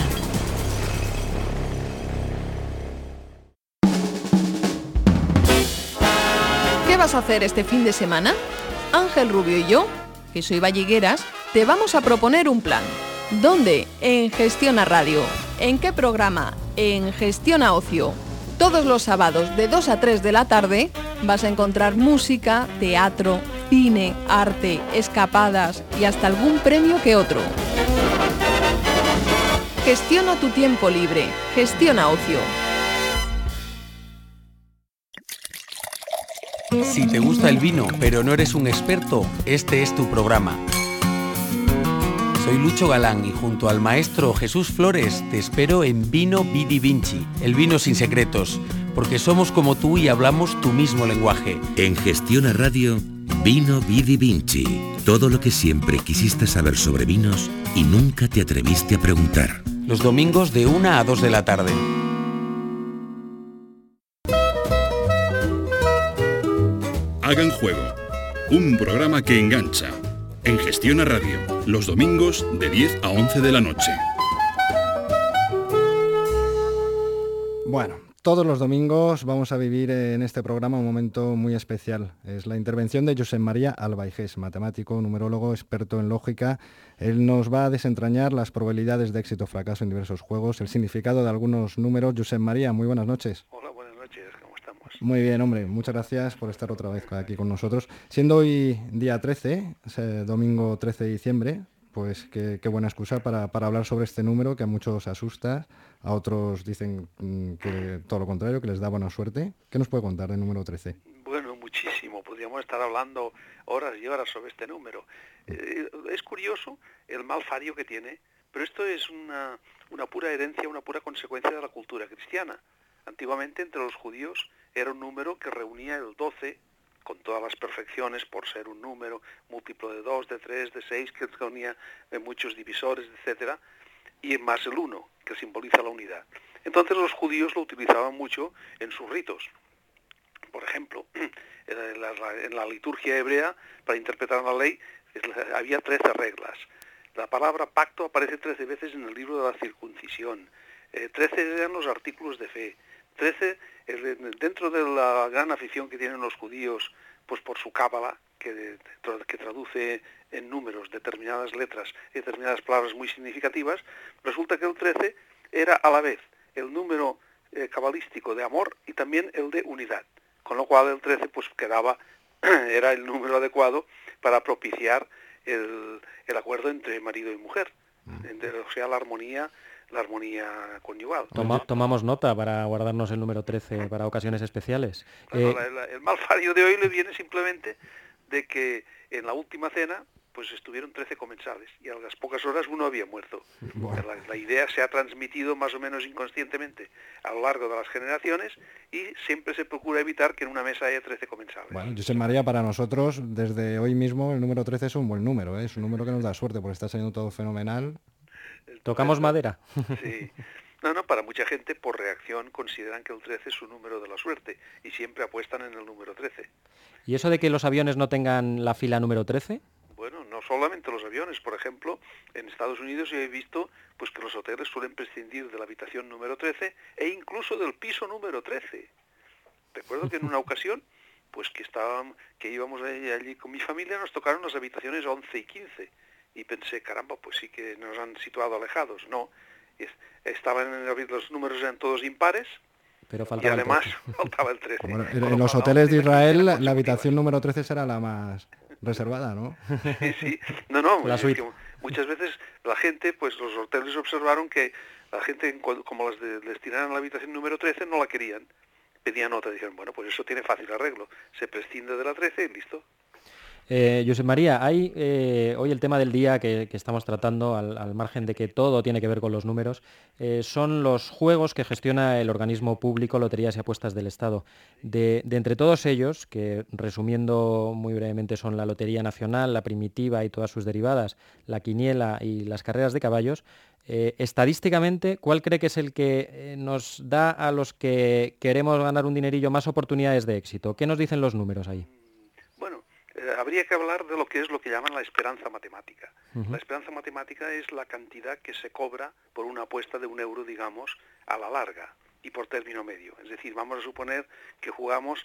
[SPEAKER 12] ¿Qué vas a hacer este fin de semana? Ángel Rubio y yo, que soy Valligueras, te vamos a proponer un plan. ¿Dónde? En Gestiona Radio. ¿En qué programa? En Gestiona Ocio. Todos los sábados de 2 a 3 de la tarde vas a encontrar música, teatro, cine, arte, escapadas y hasta algún premio que otro. Gestiona tu tiempo libre. Gestiona Ocio.
[SPEAKER 13] Si te gusta el vino, pero no eres un experto, este es tu programa. Soy Lucho Galán y junto al maestro Jesús Flores te espero en Vino Vidi Vinci, el vino sin secretos, porque somos como tú y hablamos tu mismo lenguaje.
[SPEAKER 10] En Gestiona Radio, Vino Vidi Vinci, todo lo que siempre quisiste saber sobre vinos y nunca te atreviste a preguntar.
[SPEAKER 13] Los domingos de 1 a 2 de la tarde.
[SPEAKER 1] Hagan Juego, un programa que engancha. En Gestiona Radio, los domingos de 10 a 11 de la noche.
[SPEAKER 2] Bueno, todos los domingos vamos a vivir en este programa un momento muy especial. Es la intervención de Josep María Albaigés, matemático, numerólogo, experto en lógica. Él nos va a desentrañar las probabilidades de éxito o fracaso en diversos juegos, el significado de algunos números. Josep María, muy buenas noches.
[SPEAKER 14] Hola, buenas noches, ¿cómo estamos?
[SPEAKER 2] Muy bien, hombre, muchas gracias por estar otra vez aquí con nosotros. Siendo hoy día 13, domingo 13 de diciembre, pues qué buena excusa para hablar sobre este número que a muchos asusta, a otros dicen que todo lo contrario, que les da buena suerte. ¿Qué nos puede contar del número 13?
[SPEAKER 14] Bueno, muchísimo. Podríamos estar hablando horas y horas sobre este número. Es curioso el mal fario que tiene, pero esto es una pura herencia, una pura consecuencia de la cultura cristiana. Antiguamente, entre los judíos, era un número que reunía el 12 con todas las perfecciones por ser un número múltiplo de 2, de 3, de 6, que reunía muchos divisores, etcétera, y más el 1, que simboliza la unidad. Entonces los judíos lo utilizaban mucho en sus ritos. Por ejemplo, en la liturgia hebrea, para interpretar la ley, había 13 reglas. La palabra pacto aparece 13 veces en el libro de la circuncisión. 13 eran los artículos de fe. 13, dentro de la gran afición que tienen los judíos, pues por su cábala, que traduce en números determinadas letras y determinadas palabras muy significativas, resulta que el 13 era a la vez el número cabalístico de amor y también el de unidad, con lo cual el 13 pues era el número adecuado para propiciar el acuerdo entre marido y mujer, o sea, la armonía conyugal.
[SPEAKER 3] Tomamos nota para guardarnos el número 13 para ocasiones especiales.
[SPEAKER 14] Bueno, el mal fario de hoy le viene simplemente de que en la última cena pues estuvieron 13 comensales y a las pocas horas uno había muerto. Bueno. La idea se ha transmitido más o menos inconscientemente a lo largo de las generaciones y siempre se procura evitar que en una mesa haya 13 comensales.
[SPEAKER 2] Bueno, Josep María, para nosotros, desde hoy mismo, el número 13 es un buen número, ¿eh? Es un número que nos da suerte porque está saliendo todo fenomenal.
[SPEAKER 3] ¿Tocamos madera?
[SPEAKER 14] Sí. No, para mucha gente, por reacción, consideran que el 13 es un número de la suerte y siempre apuestan en el número 13.
[SPEAKER 3] ¿Y eso de que los aviones no tengan la fila número 13?
[SPEAKER 14] Bueno, no solamente los aviones. Por ejemplo, en Estados Unidos yo he visto pues que los hoteles suelen prescindir de la habitación número 13 e incluso del piso número 13. Recuerdo que en una ocasión, pues que íbamos allí con mi familia, nos tocaron las habitaciones 11 y 15. Y pensé, caramba, pues sí que nos han situado alejados. No, los números eran todos impares,
[SPEAKER 3] pero
[SPEAKER 14] y además faltaba el 13.
[SPEAKER 2] Bueno, en los hoteles de Israel la habitación número 13 será la más reservada, ¿no?
[SPEAKER 14] Sí. No, Muchas veces la gente, pues los hoteles observaron que la gente, como les tiraran a la habitación número 13, no la querían. Pedían otra, dijeron, bueno, pues eso tiene fácil arreglo. Se prescinde de la 13 y listo.
[SPEAKER 3] José María, hay hoy el tema del día que estamos tratando, al margen de que todo tiene que ver con los números, son los juegos que gestiona el organismo público Loterías y Apuestas del Estado. De entre todos ellos, que resumiendo muy brevemente son la Lotería Nacional, la Primitiva y todas sus derivadas, la Quiniela y las carreras de caballos, estadísticamente, ¿cuál cree que es el que nos da a los que queremos ganar un dinerillo más oportunidades de éxito? ¿Qué nos dicen los números ahí?
[SPEAKER 14] Habría que hablar de lo que llaman la esperanza matemática.
[SPEAKER 3] Uh-huh.
[SPEAKER 14] La esperanza matemática es la cantidad que se cobra por una apuesta de €1, digamos, a la larga y por término medio. Es decir, vamos a suponer que jugamos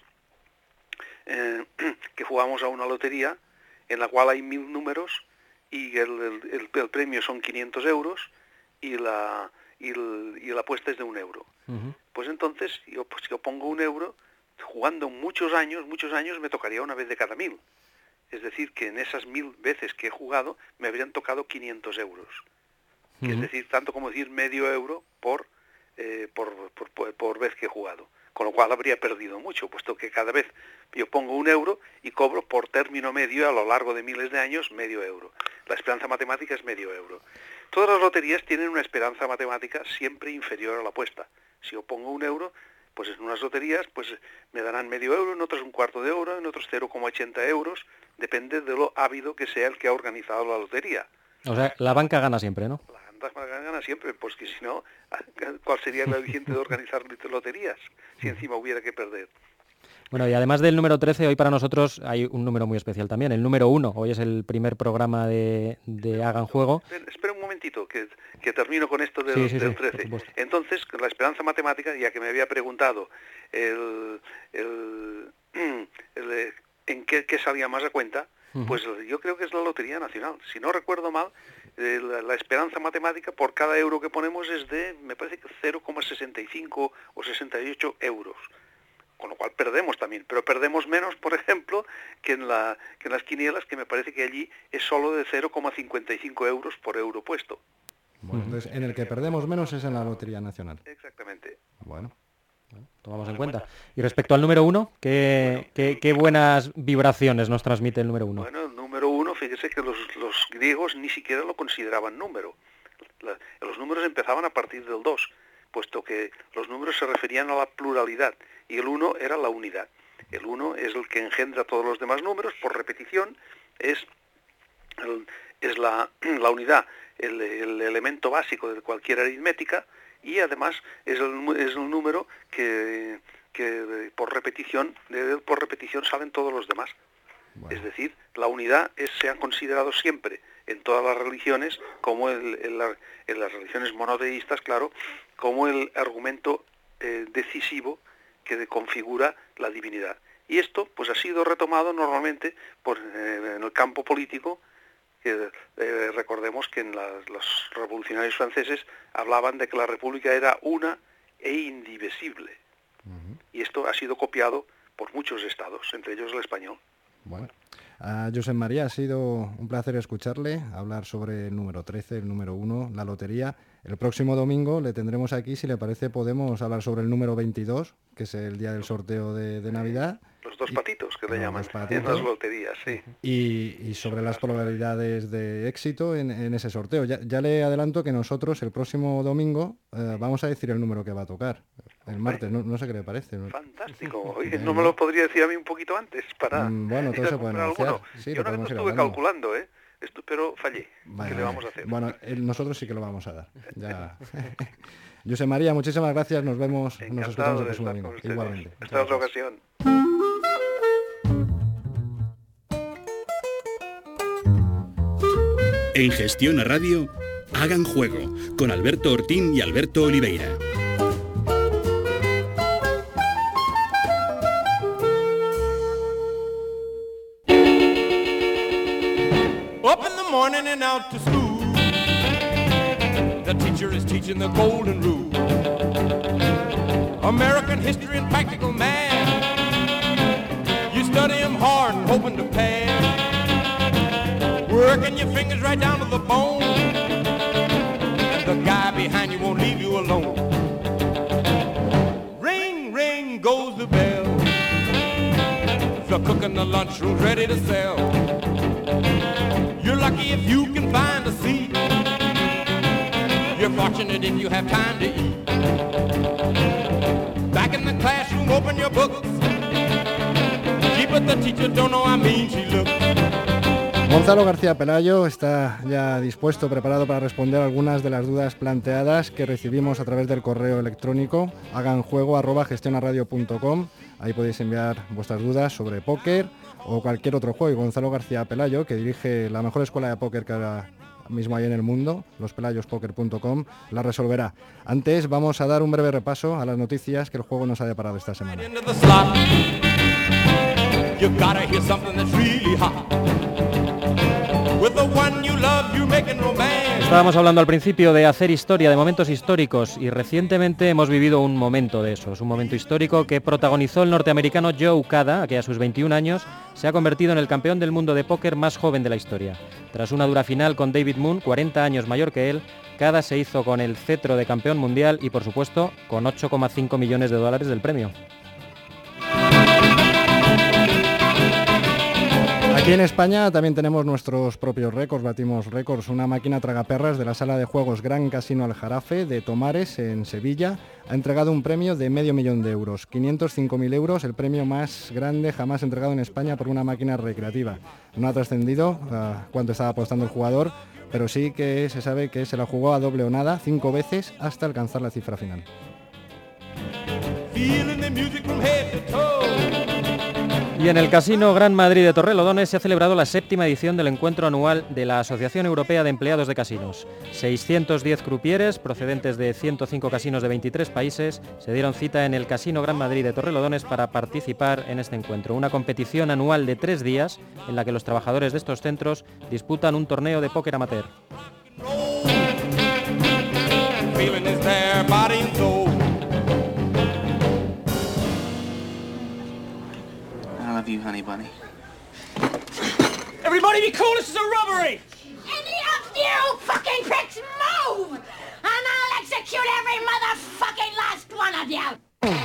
[SPEAKER 14] a una lotería en la cual hay 1000 números y el premio son 500 euros y la apuesta es de €1.
[SPEAKER 3] Uh-huh.
[SPEAKER 14] Pues entonces, yo pongo €1, jugando muchos años me tocaría una vez de cada 1000. Es decir, que en esas 1000 veces que he jugado me habrían tocado 500 euros. Uh-huh. Es decir, tanto como decir medio euro por vez que he jugado. Con lo cual habría perdido mucho, puesto que cada vez yo pongo €1 y cobro por término medio a lo largo de miles de años medio euro. La esperanza matemática es medio euro. Todas las loterías tienen una esperanza matemática siempre inferior a la apuesta. Si yo pongo €1, pues en unas loterías pues me darán medio euro, en otras un cuarto de euro, en otros 0,80 euros, depende de lo ávido que sea el que ha organizado la lotería.
[SPEAKER 3] O sea, la banca gana siempre, ¿no?
[SPEAKER 14] La banca gana siempre, pues que si no, ¿cuál sería la vigente de organizar loterías si encima hubiera que perder?
[SPEAKER 3] Bueno, y además del número 13, hoy para nosotros hay un número muy especial también, el número 1. Hoy es el primer programa de Hagan Juego.
[SPEAKER 14] Espera un momentito, que termino con esto del 13. Entonces, la esperanza matemática, ya que me había preguntado en qué salía más a cuenta, pues yo creo que es la Lotería Nacional. Si no recuerdo mal, la esperanza matemática por cada euro que ponemos es de, me parece que 0,65 o 68 euros. Con lo cual perdemos también, pero perdemos menos, por ejemplo, que en las quinielas, que me parece que allí es solo de 0,55 euros por euro puesto.
[SPEAKER 2] Bueno, entonces en el que perdemos menos es en la Lotería Nacional.
[SPEAKER 14] Exactamente.
[SPEAKER 2] Bueno.
[SPEAKER 3] Tomamos en cuenta. Y respecto al número 1, ¿qué buenas vibraciones nos transmite el número 1?
[SPEAKER 14] Bueno, el número 1, fíjese que los griegos ni siquiera lo consideraban número. Los números empezaban a partir del 2, puesto que los números se referían a la pluralidad y el 1 era la unidad. El 1 es el que engendra todos los demás números, por repetición, es la unidad, el elemento básico de cualquier aritmética, y además es el número que por repetición salen todos los demás. Bueno. Es decir, la unidad se ha considerado siempre en todas las religiones, como en las religiones monoteístas, claro, como el argumento decisivo que configura la divinidad. Y esto pues ha sido retomado normalmente en el campo político, que recordemos que en los revolucionarios franceses hablaban de que la república era una e indivisible. Uh-huh. Y esto ha sido copiado por muchos estados, entre ellos el español.
[SPEAKER 2] Bueno, Josep María, ha sido un placer escucharle hablar sobre el número 13, el número 1, la lotería. El próximo domingo le tendremos aquí, si le parece, podemos hablar sobre el número 22, que es el día del sorteo de Navidad.
[SPEAKER 14] Los dos patitos, que le llaman en las loterías, sí.
[SPEAKER 2] Y sobre las probabilidades de éxito en ese sorteo. Ya le adelanto que nosotros el próximo domingo vamos a decir el número que va a tocar. El martes, no sé qué le parece.
[SPEAKER 14] Fantástico. Oye, ¿no me lo podría decir a mí un poquito antes?
[SPEAKER 2] Bueno, todo se puede negociar. Sí,
[SPEAKER 14] yo no estuve calculando, pero fallé.
[SPEAKER 2] Vale,
[SPEAKER 14] ¿Qué le vamos a hacer?
[SPEAKER 2] Bueno, nosotros sí que lo vamos a dar. Ya. Josep María, muchísimas gracias. Nos vemos, nos escuchamos el próximo domingo. Igualmente.
[SPEAKER 14] Hasta otra ocasión.
[SPEAKER 1] En Gestión a Radio, Hagan Juego, con Alberto Ortín y Alberto Oliveira.
[SPEAKER 15] Up in the morning and out to school. The teacher is teaching the golden rule. American history and practical math. You study them hard and hoping to pass. working your fingers right down to the bone, and the guy behind you won't leave you alone. Ring, ring goes the bell, the cook in the lunchroom's ready to sell. You're lucky if you can find a seat, you're fortunate if you have time to eat. Back in the classroom, open your books, but the teacher don't know how mean she looks.
[SPEAKER 2] Gonzalo García Pelayo está ya dispuesto, preparado para responder algunas de las dudas planteadas que recibimos a través del correo electrónico haganjuego@gestionaradio.com. Ahí podéis enviar vuestras dudas sobre póker o cualquier otro juego. Y Gonzalo García Pelayo, que dirige la mejor escuela de póker que ahora mismo hay en el mundo, lospelayospoker.com, la resolverá. Antes vamos a dar un breve repaso a las noticias que el juego nos ha deparado esta semana.
[SPEAKER 15] You gotta hear something that's really hot. With the one you love, you're making romance.
[SPEAKER 3] Estábamos hablando al principio de hacer historia, de momentos históricos, y recientemente hemos vivido un momento de esos, un momento histórico que protagonizó el norteamericano Joe Cada, que a sus 21 años se ha convertido en el campeón del mundo de póker más joven de la historia. Tras una dura final con David Moon, 40 años mayor que él, Cada se hizo con el cetro de campeón mundial y, por supuesto, con 8,5 millones de dólares del premio.
[SPEAKER 2] Aquí en España también tenemos nuestros propios récords, batimos récords. Una máquina tragaperras de la sala de juegos Gran Casino Aljarafe de Tomares, en Sevilla, ha entregado un premio de $500,000 de euros, 505.000 euros, el premio más grande jamás entregado en España por una máquina recreativa. No ha trascendido cuánto estaba apostando el jugador, pero sí que se sabe que se la jugó a doble o nada 5 veces hasta alcanzar la cifra final.
[SPEAKER 3] Y en el Casino Gran Madrid de Torrelodones se ha celebrado la 7ª edición del encuentro anual de la Asociación Europea de Empleados de Casinos. 610 crupieres procedentes de 105 casinos de 23 países se dieron cita en el Casino Gran Madrid de Torrelodones para participar en este encuentro, una competición anual de 3 días en la que los trabajadores de estos centros disputan un torneo de póker amateur.
[SPEAKER 16] You, honey bunny.
[SPEAKER 15] Everybody be cool, this is a robbery!
[SPEAKER 17] Any of you fucking pricks move! And I'll execute every motherfucking last one of you!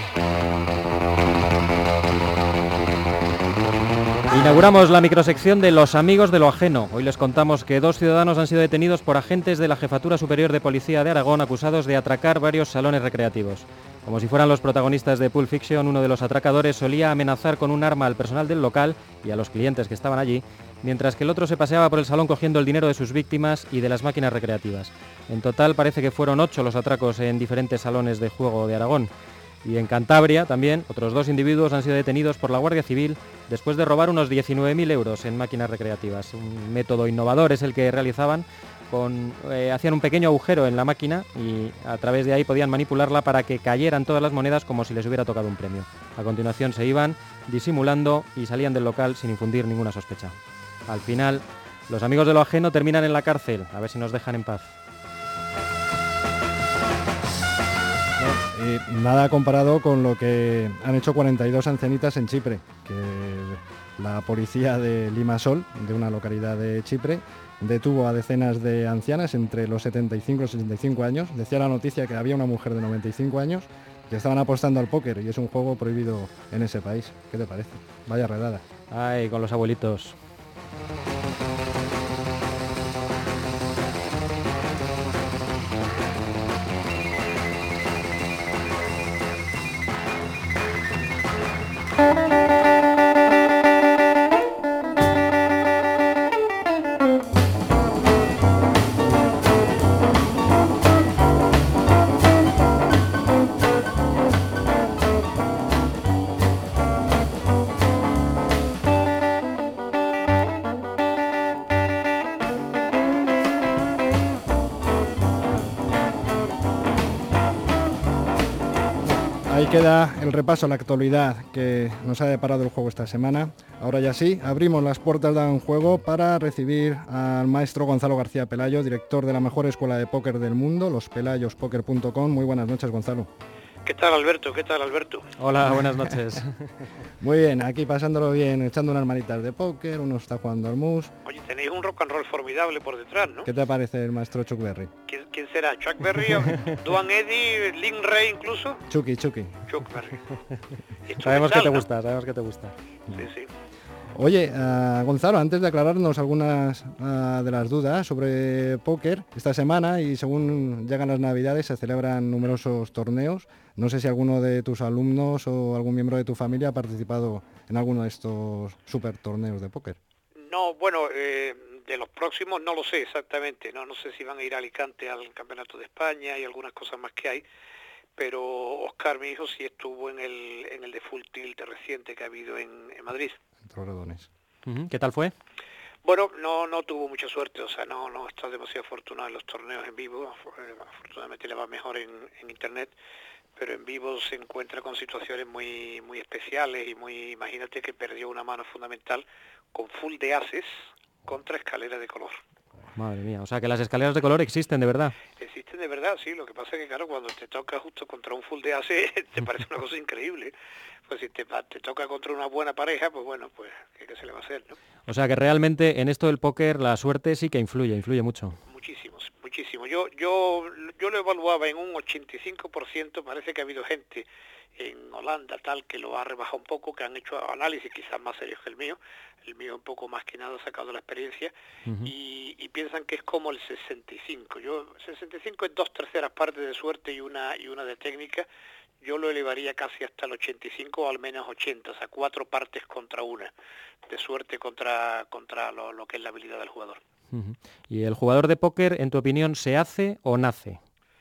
[SPEAKER 3] Inauguramos la microsección de Los Amigos de lo Ajeno. Hoy les contamos que 2 ciudadanos han sido detenidos por agentes de la Jefatura Superior de Policía de Aragón acusados de atracar varios salones recreativos. Como si fueran los protagonistas de Pulp Fiction, uno de los atracadores solía amenazar con un arma al personal del local y a los clientes que estaban allí, mientras que el otro se paseaba por el salón cogiendo el dinero de sus víctimas y de las máquinas recreativas. En total parece que fueron 8 los atracos en diferentes salones de juego de Aragón. Y en Cantabria también otros 2 individuos han sido detenidos por la Guardia Civil después de robar unos 19.000 euros en máquinas recreativas. Un método innovador es el que realizaban. Hacían un pequeño agujero en la máquina y a través de ahí podían manipularla para que cayeran todas las monedas como si les hubiera tocado un premio. A continuación se iban disimulando y salían del local sin infundir ninguna sospecha. Al final, los amigos de lo ajeno terminan en la cárcel. A ver si nos dejan en paz.
[SPEAKER 2] Nada comparado con lo que han hecho 42 ancianitas en Chipre, que la policía de Limassol, de una localidad de Chipre, detuvo a decenas de ancianas entre los 75 y los 65 años. Decía la noticia que había una mujer de 95 años que estaban apostando al póker y es un juego prohibido en ese país. ¿Qué te parece? Vaya redada.
[SPEAKER 3] Ay, con los abuelitos.
[SPEAKER 2] Ahí queda el repaso a la actualidad que nos ha deparado el juego esta semana. Ahora ya sí, abrimos las puertas de un juego para recibir al maestro Gonzalo García Pelayo, director de la mejor escuela de póker del mundo, lospelayospoker.com. Muy buenas noches, Gonzalo.
[SPEAKER 18] ¿Qué tal, Alberto? ¿Qué tal, Alberto?
[SPEAKER 3] Hola, buenas noches.
[SPEAKER 2] Muy bien, aquí pasándolo bien, echando unas manitas de póker, uno está jugando al mus.
[SPEAKER 18] Oye, tenéis un rock and roll formidable por detrás, ¿no?
[SPEAKER 2] ¿Qué te parece el maestro Chuck Berry?
[SPEAKER 18] ¿Quién será? ¿Chuck Berry? ¿Duane Eddy? ¿Lin Ray incluso?
[SPEAKER 2] Chucky.
[SPEAKER 18] Chuck Berry.
[SPEAKER 3] Sabemos que te gusta,
[SPEAKER 18] Sí, sí.
[SPEAKER 2] Oye, Gonzalo, antes de aclararnos algunas de las dudas sobre póker, esta semana y según llegan las Navidades se celebran numerosos torneos. No sé si alguno de tus alumnos o algún miembro de tu familia ha participado en alguno de estos super torneos de póker.
[SPEAKER 18] No, bueno, de los próximos no lo sé exactamente, no sé si van a ir a Alicante al Campeonato de España y algunas cosas más que hay, pero Oscar, mi hijo, sí estuvo en el de Full Tilt reciente que ha habido en Madrid.
[SPEAKER 2] Torredones.
[SPEAKER 3] ¿Qué tal fue?
[SPEAKER 18] Bueno, no tuvo mucha suerte, o sea, no está demasiado afortunado en los torneos en vivo, afortunadamente le va mejor en internet, pero en vivo se encuentra con situaciones muy especiales y imagínate que perdió una mano fundamental con full de ases contra escalera de color.
[SPEAKER 3] Madre mía, o sea que las escaleras de color existen de verdad.
[SPEAKER 18] Existen de verdad, sí, lo que pasa es que claro, cuando te toca justo contra un full de ases te parece una cosa increíble. Pues si te toca contra una buena pareja, pues bueno, pues ¿qué se le va a hacer, no?
[SPEAKER 3] O sea que realmente en esto del póker la suerte sí que influye mucho.
[SPEAKER 18] Muchísimo. Yo lo evaluaba en un 85%, parece que ha habido gente en Holanda tal que lo ha rebajado un poco, que han hecho análisis quizás más serios que el mío un poco más que nada ha sacado la experiencia, y piensan que es como el 65. 65 es 2/3 partes de suerte y una de técnica. Yo lo elevaría casi hasta el 85 o al menos 80, o sea, 4 partes contra una de suerte contra lo que es la habilidad del jugador.
[SPEAKER 3] ¿Y el jugador de póker, en tu opinión, se hace o nace?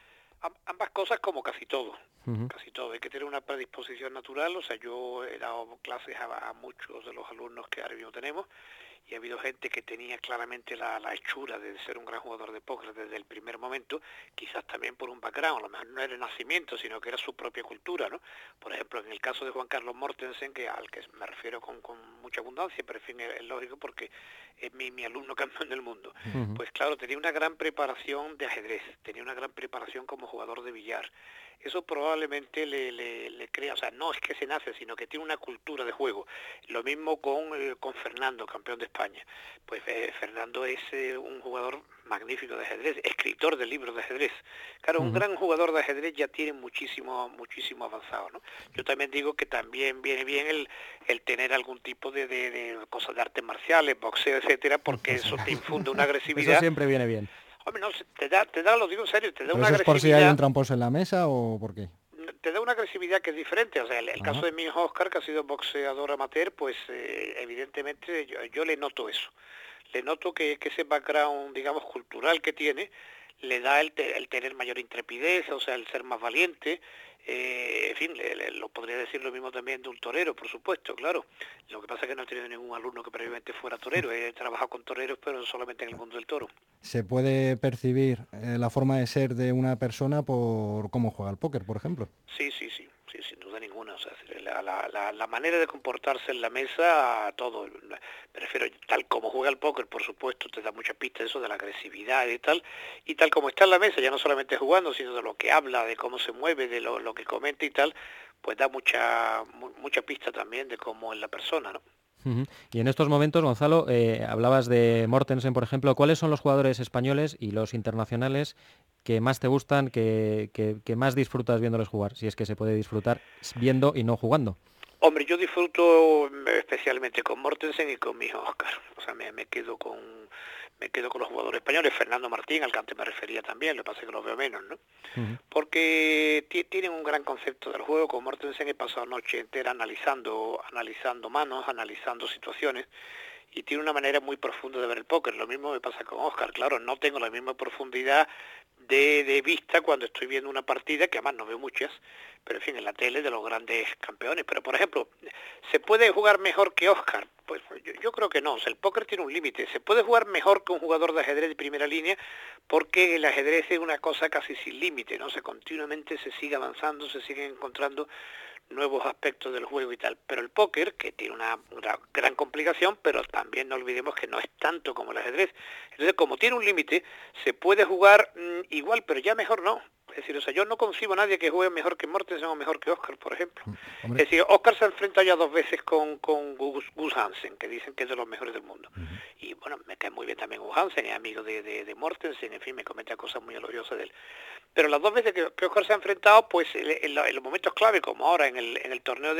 [SPEAKER 18] Ambas cosas, como casi todo. Casi todo. Hay que tener una predisposición natural, o sea, yo he dado clases a muchos de los alumnos que ahora mismo tenemos, y ha habido gente que tenía claramente la hechura de ser un gran jugador de póker desde el primer momento, quizás también por un background, a lo mejor no era el nacimiento, sino que era su propia cultura, ¿no? Por ejemplo, en el caso de Juan Carlos Mortensen, al que me refiero con mucha abundancia, pero en fin, es lógico porque es mi alumno campeón del mundo. Pues claro, tenía una gran preparación de ajedrez, tenía una gran preparación como jugador de billar. Eso probablemente le crea, o sea, no es que se nace, sino que tiene una cultura de juego. Lo mismo con Fernando, campeón de España. Pues Fernando es un jugador magnífico de ajedrez, escritor de libros de ajedrez. Claro, un gran jugador de ajedrez ya tiene muchísimo avanzado, ¿no? Yo también digo que también viene bien el tener algún tipo de cosas de artes marciales, boxeo, etcétera, porque eso te infunde una agresividad.
[SPEAKER 3] Eso siempre viene bien.
[SPEAKER 18] Hombre, no, te da, lo digo en serio, te da una
[SPEAKER 2] agresividad.
[SPEAKER 18] ¿Eso
[SPEAKER 2] es por si hay un tramposo en la mesa o por qué?
[SPEAKER 18] Te da una agresividad que es diferente. O sea, el caso de mi hijo Oscar, que ha sido boxeador amateur, pues evidentemente yo le noto eso. Le noto que ese background, digamos, cultural que tiene, le da el tener mayor intrepidez, o sea, el ser más valiente. En fin, lo podría decir lo mismo también de un torero, por supuesto, claro. Lo que pasa es que no he tenido ningún alumno que previamente fuera torero. He trabajado con toreros, pero solamente en el mundo del toro.
[SPEAKER 2] ¿Se puede percibir la forma de ser de una persona por cómo juega al póker, por ejemplo?
[SPEAKER 18] Sí, sin duda ninguna. O sea, la manera de comportarse en la mesa, todo. Prefiero tal como juega al póker, por supuesto, te da muchas pistas eso de la agresividad y tal como está en la mesa, ya no solamente jugando, sino de lo que habla, de cómo se mueve, de lo que comenta y tal, pues da mucha pista también de cómo es la persona, ¿no?
[SPEAKER 3] Y en estos momentos, Gonzalo, hablabas de Mortensen, por ejemplo. ¿Cuáles son los jugadores españoles y los internacionales que más te gustan, que más disfrutas viéndoles jugar? Si es que se puede disfrutar viendo y no jugando.
[SPEAKER 18] Hombre, yo disfruto especialmente con Mortensen y con mi hijo Oscar. O sea, me quedo con los jugadores españoles. Fernando Martín, al que antes me refería también, lo que pasa es que lo veo menos, ¿no? Porque tienen un gran concepto del juego. Con Mortensen he pasado noche entera analizando manos, analizando situaciones, y tiene una manera muy profunda de ver el póker. Lo mismo me pasa con Oscar, claro, no tengo la misma profundidad de vista cuando estoy viendo una partida, que además no veo muchas, pero en fin, en la tele de los grandes campeones. Pero por ejemplo, ¿se puede jugar mejor que Oscar? Pues yo creo que no. O sea, el póker tiene un límite. Se puede jugar mejor que un jugador de ajedrez de primera línea, porque el ajedrez es una cosa casi sin límite, ¿no? O sea, continuamente se sigue avanzando, se siguen encontrando nuevos aspectos del juego y tal. Pero el póker, que tiene una gran complicación, pero también no olvidemos que no es tanto como el ajedrez. Entonces, como tiene un límite, se puede jugar igual, pero ya mejor no. Es decir, o sea, yo no concibo a nadie que juegue mejor que Mortensen o mejor que Oscar, por ejemplo.
[SPEAKER 2] Hombre.
[SPEAKER 18] Es decir, Oscar se ha enfrentado ya 2 veces con Gus Hansen, que dicen que es de los mejores del mundo. Y bueno, me cae muy bien también Gus Hansen, es amigo de Mortensen, en fin, me comenta cosas muy elogiosas de él. Pero las 2 veces que Oscar se ha enfrentado, pues en los momentos clave, como ahora en el torneo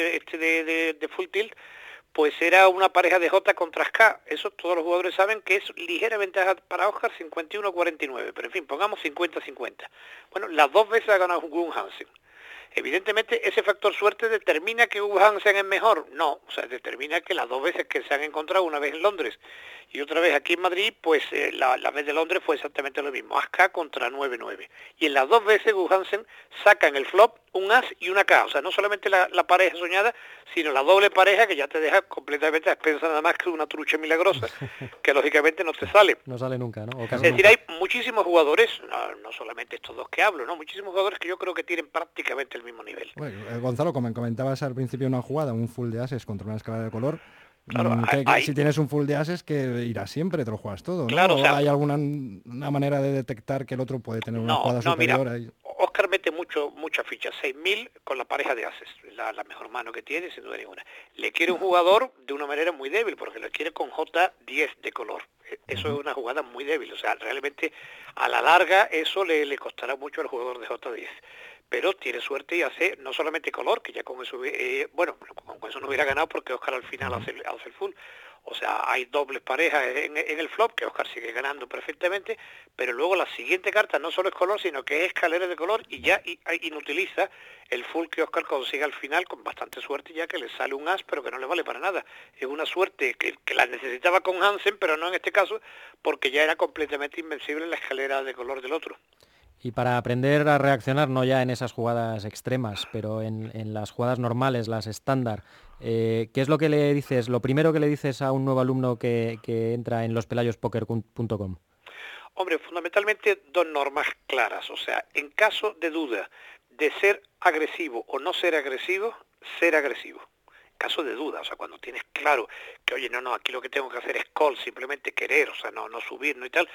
[SPEAKER 18] de Full Tilt, pues era una pareja de J contra Ska. Eso todos los jugadores saben que es ligera ventaja para Oscar, 51-49, pero en fin, pongamos 50-50. Bueno, las 2 veces ha ganado Gus Hansen. Evidentemente ese factor suerte determina que Gus Hansen es mejor. No, o sea, determina que las 2 veces que se han encontrado, una vez en Londres y otra vez aquí en Madrid, pues la vez de Londres fue exactamente lo mismo, As-K contra 9-9. Y en las 2 veces Gus Hansen saca en el flop un As y una K, o sea, no solamente la pareja soñada, sino la doble pareja que ya te deja completamente a expensas nada más que una trucha milagrosa, que lógicamente no te sale.
[SPEAKER 3] No sale nunca, ¿no?
[SPEAKER 18] Es decir, hay muchísimos jugadores, no solamente estos 2 que hablo, ¿no? Muchísimos jugadores que yo creo que tienen prácticamente el mismo nivel.
[SPEAKER 2] Bueno, Gonzalo, como comentabas al principio de una jugada, un full de ases contra una escala de color.
[SPEAKER 18] Claro,
[SPEAKER 2] si tienes un full de ases que irás siempre, te lo juegas todo, ¿no?
[SPEAKER 18] Claro, o sea,
[SPEAKER 2] ¿hay alguna manera de detectar que el otro puede tener una jugada superior?
[SPEAKER 18] Mira, Oscar mete muchas fichas, 6.000 con la pareja de ases, la mejor mano que tiene, sin duda ninguna. Le quiere un jugador de una manera muy débil, porque lo quiere con J10 de color. Eso es una jugada muy débil, o sea, realmente a la larga eso le costará mucho al jugador de J10. Pero tiene suerte y hace no solamente color, que ya con eso, con eso no hubiera ganado porque Oscar al final hace el full. O sea, hay dobles parejas en el flop, que Oscar sigue ganando perfectamente, pero luego la siguiente carta no solo es color, sino que es escalera de color y ya inutiliza el full que Oscar consigue al final con bastante suerte, ya que le sale un as, pero que no le vale para nada. Es una suerte que la necesitaba con Hansen, pero no en este caso, porque ya era completamente invencible en la escalera de color del otro.
[SPEAKER 3] Y para aprender a reaccionar, no ya en esas jugadas extremas, pero en las jugadas normales, las estándar, ¿qué es lo que le dices, lo primero que le dices a un nuevo alumno que entra en lospelayosporker.com?
[SPEAKER 18] Hombre, fundamentalmente 2 normas claras. O sea, en caso de duda de ser agresivo o no ser agresivo, ser agresivo. Caso de duda, o sea, cuando tienes claro que, oye, no, aquí lo que tengo que hacer es call, simplemente querer, o sea, no subir, no y tal,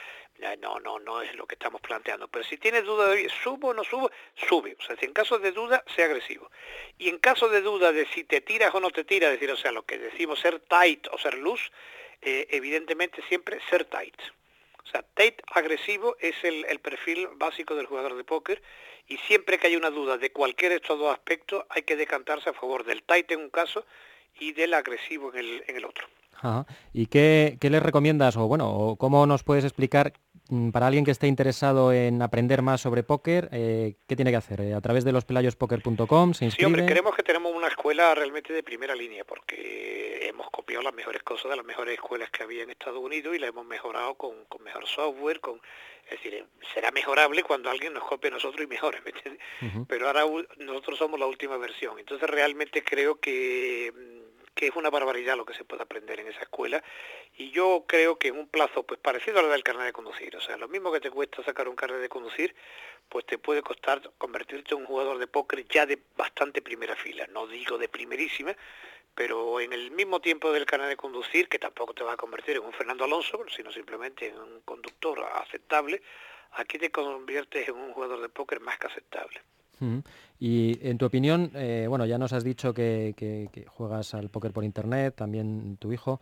[SPEAKER 18] no es lo que estamos planteando. Pero si tienes duda de, oye, ¿subo o no subo? Sube. O sea, si en caso de duda, sea agresivo. Y en caso de duda de si te tiras o no te tiras, es decir, o sea, lo que decimos ser tight o ser loose, evidentemente siempre ser tight. O sea, tight agresivo es el perfil básico del jugador de póker, y siempre que hay una duda de cualquiera de estos 2 aspectos hay que decantarse a favor del tight en un caso y del agresivo en el otro.
[SPEAKER 3] Ajá. ¿Y qué les recomiendas o cómo nos puedes explicar para alguien que esté interesado en aprender más sobre póker, qué tiene que hacer? ¿A través de lospelayosporker.com se inscribe?
[SPEAKER 18] Sí, hombre, creemos que tenemos una escuela realmente de primera línea, porque hemos copiado las mejores cosas de las mejores escuelas que había en Estados Unidos y la hemos mejorado con mejor software, es decir, será mejorable cuando alguien nos copie a nosotros y mejore, ¿me entiendes? Pero ahora nosotros somos la última versión, entonces realmente creo que es una barbaridad lo que se puede aprender en esa escuela, y yo creo que en un plazo pues parecido a lo del carnet de conducir, o sea, lo mismo que te cuesta sacar un carnet de conducir, pues te puede costar convertirte en un jugador de póker ya de bastante primera fila, no digo de primerísima, pero en el mismo tiempo del carnet de conducir, que tampoco te va a convertir en un Fernando Alonso, sino simplemente en un conductor aceptable, aquí te conviertes en un jugador de póker más que aceptable.
[SPEAKER 3] Y en tu opinión, ya nos has dicho que juegas al póker por internet, también tu hijo.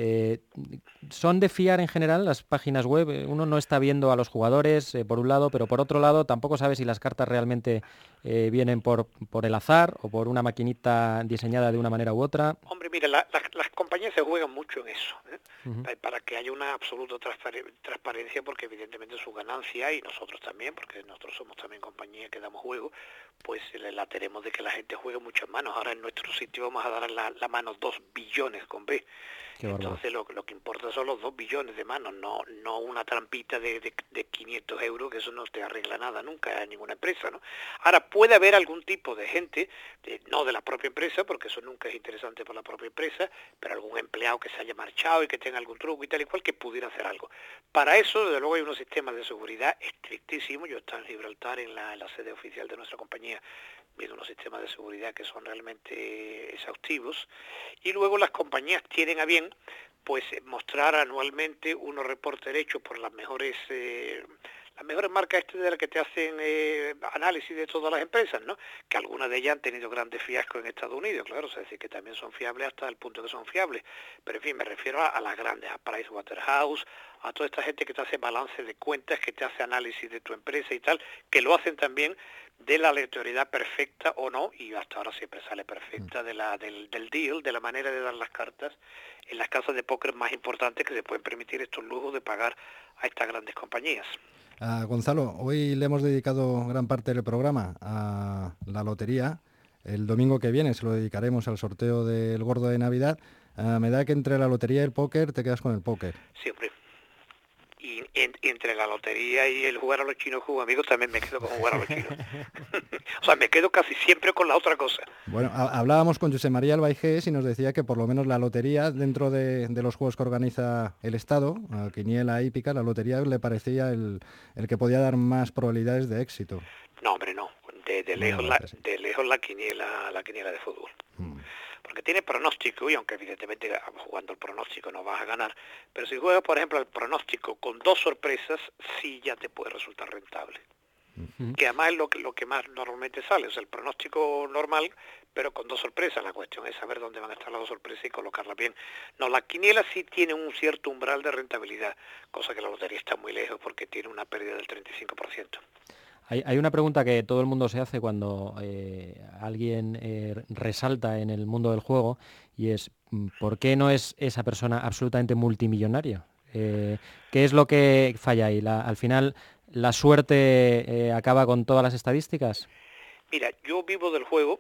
[SPEAKER 3] ¿Son de fiar en general las páginas web? Uno no está viendo a los jugadores, por un lado, pero por otro lado tampoco sabe si las cartas realmente vienen por el azar o por una maquinita diseñada de una manera u otra.
[SPEAKER 18] Hombre, mira, las compañías se juegan mucho en eso, para que haya una absoluta transparencia, porque evidentemente su ganancia, y nosotros también, porque nosotros somos también compañía que damos juego, pues la tenemos de que la gente juegue muchas manos. Ahora en nuestro sitio vamos a dar la mano 2 billones con B. Entonces lo que importa son los 2 billones de manos, no una trampita de 500 euros, que eso no te arregla nada nunca en ninguna empresa, ¿no? Ahora puede haber algún tipo de gente, no de la propia empresa, porque eso nunca es interesante para la propia empresa, pero algún empleado que se haya marchado y que tenga algún truco y tal y cual, que pudiera hacer algo. Para eso, desde luego, hay unos sistemas de seguridad estrictísimos. Yo estoy en Gibraltar, en la sede oficial de nuestra compañía, viendo unos sistemas de seguridad que son realmente exhaustivos, y luego las compañías tienen a bien pues mostrar anualmente unos reportes hechos por las mejores las mejores marcas de las que te hacen análisis de todas las empresas, ¿no? Que algunas de ellas han tenido grandes fiascos en Estados Unidos, claro, es decir, que también son fiables hasta el punto que son fiables. Pero en fin, me refiero a las grandes, a Pricewaterhouse, a toda esta gente que te hace balance de cuentas, que te hace análisis de tu empresa y tal, que lo hacen también de la aleatoriedad perfecta o no, y hasta ahora siempre sale perfecta, del deal, de la manera de dar las cartas en las casas de póker más importantes que se pueden permitir estos lujos de pagar a estas grandes compañías.
[SPEAKER 2] Gonzalo, hoy le hemos dedicado gran parte del programa a la lotería. El domingo que viene se lo dedicaremos al sorteo del gordo de Navidad. Me da que entre la lotería y el póker te quedas con el póker.
[SPEAKER 18] Siempre. Y entre la lotería y el jugar a los chinos jugo amigos también me quedo con jugar a los chinos. O sea, me quedo casi siempre con la otra cosa.
[SPEAKER 2] Bueno, hablábamos con José María Albaigés y nos decía que por lo menos la lotería, dentro de los juegos que organiza el Estado, quiniela, hípica, la lotería le parecía el que podía dar más probabilidades de éxito.
[SPEAKER 18] No, hombre, no. De lejos la quiniela de fútbol. Porque tiene pronóstico, y aunque evidentemente jugando el pronóstico no vas a ganar, pero si juegas, por ejemplo, el pronóstico con 2 sorpresas, sí ya te puede resultar rentable. Que además es lo que más normalmente sale, o sea, el pronóstico normal, pero con 2 sorpresas. La cuestión es saber dónde van a estar las 2 sorpresas y colocarlas bien. No, la quiniela sí tiene un cierto umbral de rentabilidad, cosa que la lotería está muy lejos porque tiene una pérdida del 35%.
[SPEAKER 3] Hay una pregunta que todo el mundo se hace cuando alguien resalta en el mundo del juego, y es ¿por qué no es esa persona absolutamente multimillonaria? ¿Qué es lo que falla ahí? ¿Al final la suerte acaba con todas las estadísticas?
[SPEAKER 18] Mira, yo vivo del juego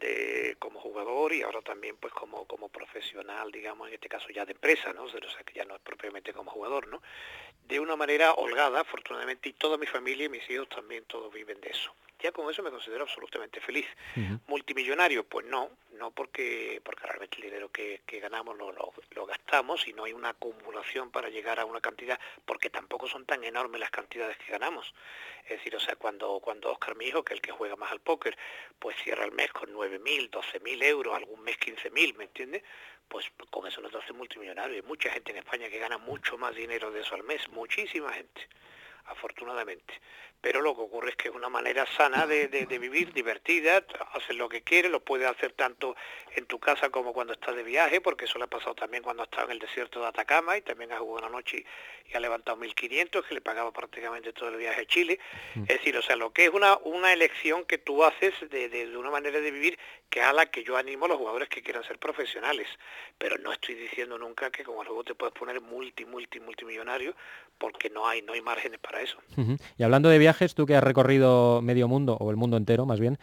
[SPEAKER 18] como jugador y ahora también pues como profesional, digamos, en este caso ya de empresa, ¿no? O sea, que ya no es propiamente como jugador, ¿no? De una manera holgada, afortunadamente, y toda mi familia y mis hijos también todos viven de eso. Ya con eso me considero absolutamente feliz. Multimillonario, pues no porque realmente el dinero que ganamos lo gastamos y no hay una acumulación para llegar a una cantidad, porque tampoco son tan enormes las cantidades que ganamos. Es decir, o sea, cuando Óscar, mi hijo, que es el que juega más al póker, pues cierra el mes con 9.000, 12.000 euros, algún mes 15.000, ¿me entiendes? Pues con eso no te hace multimillonario. Hay mucha gente en España que gana mucho más dinero de eso al mes, muchísima gente, afortunadamente. Pero lo que ocurre es que es una manera sana de vivir, divertida, haces lo que quieres, lo puedes hacer tanto en tu casa como cuando estás de viaje, porque eso le ha pasado también cuando ha estado en el desierto de Atacama y también ha jugado una noche y ha levantado 1.500, que le pagaba prácticamente todo el viaje a Chile. Es decir, o sea, lo que es una elección que tú haces de una manera de vivir que es a la que yo animo a los jugadores que quieran ser profesionales. Pero no estoy diciendo nunca que con el juego te puedes poner multimillonario, porque no hay márgenes para eso.
[SPEAKER 3] Y hablando de viajes, tú que has recorrido medio mundo, o el mundo entero más bien,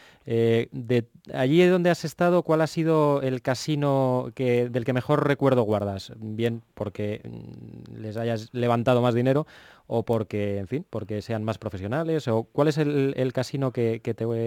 [SPEAKER 3] de allí donde has estado, ¿cuál ha sido el casino del que mejor recuerdo guardas? Bien porque les hayas levantado más dinero, o porque, en fin, porque sean más profesionales, o ¿cuál es el casino del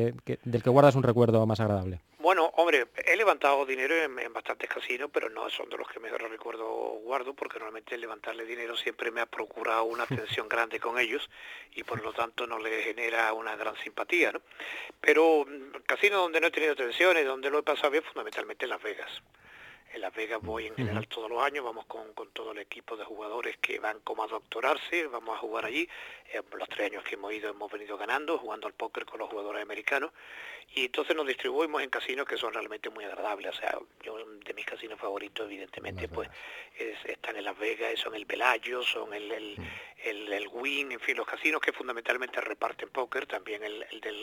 [SPEAKER 3] que guardas un recuerdo más agradable?
[SPEAKER 18] Bueno, hombre, he levantado dinero en bastantes casinos, pero no son de los que mejor recuerdo guardo, porque normalmente levantarle dinero siempre me ha procurado una tensión grande con ellos y por lo tanto no les genera una gran simpatía, ¿no? Pero casinos donde no he tenido tensiones, donde lo he pasado bien, fundamentalmente en Las Vegas. En Las Vegas voy en general todos los años, vamos con todo el equipo de jugadores que van como a doctorarse, vamos a jugar allí. Los 3 años que hemos ido hemos venido ganando, jugando al póker con los jugadores americanos, y entonces nos distribuimos en casinos que son realmente muy agradables. O sea, yo de mis casinos favoritos, evidentemente, pues están en Las Vegas, son el Bellagio, son el Wynn, en fin, los casinos que fundamentalmente reparten póker, también el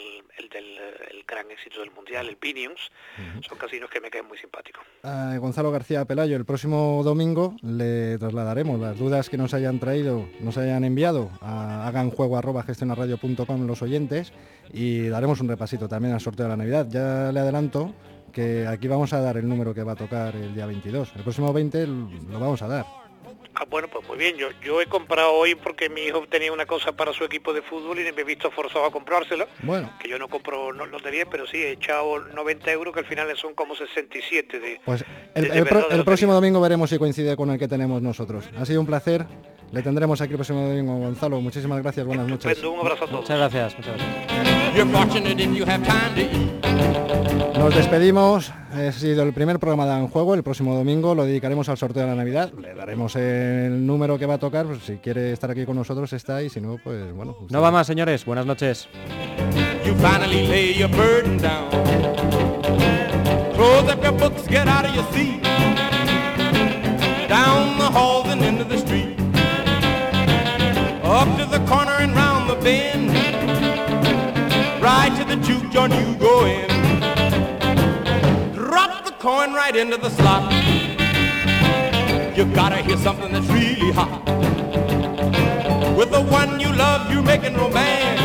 [SPEAKER 18] gran éxito del Mundial, el Pinions, son casinos que me caen muy simpáticos.
[SPEAKER 2] Gonzalo García Pelayo, el próximo domingo le trasladaremos las dudas que nos hayan enviado a haganjuego@gestionarradio.com los oyentes, y daremos un repasito también al sorteo de la Navidad. Ya le adelanto que aquí vamos a dar el número que va a tocar el día 22. El próximo 20 lo vamos a dar.
[SPEAKER 18] Bueno, pues muy bien, yo he comprado hoy porque mi hijo tenía una cosa para su equipo de fútbol y me he visto forzado a comprársela. Bueno. Que yo no compro lotería, pero sí he echado 90 euros, que al final son como 67
[SPEAKER 2] Pues el próximo domingo veremos si coincide con el que tenemos nosotros. Ha sido un placer. Le tendremos aquí el próximo domingo. Gonzalo, muchísimas gracias, buenas noches.
[SPEAKER 18] Un abrazo a todos.
[SPEAKER 3] Muchas gracias.
[SPEAKER 2] Nos despedimos. Ha sido el primer programa de En Juego. El próximo domingo lo dedicaremos al sorteo de la Navidad. Le daremos el número que va a tocar. Pues, si quiere estar aquí con nosotros está, y si no, pues bueno.
[SPEAKER 3] No va más, señores. Buenas noches.
[SPEAKER 15] You finally lay your burden down. Close up your books, get out of your seat. Down the halls and into the street. Up to the corner and round the bend. Right to the juke joint you go in. Drop the coin right into the slot. You gotta hear something that's really hot. With the one you love, you're making romance.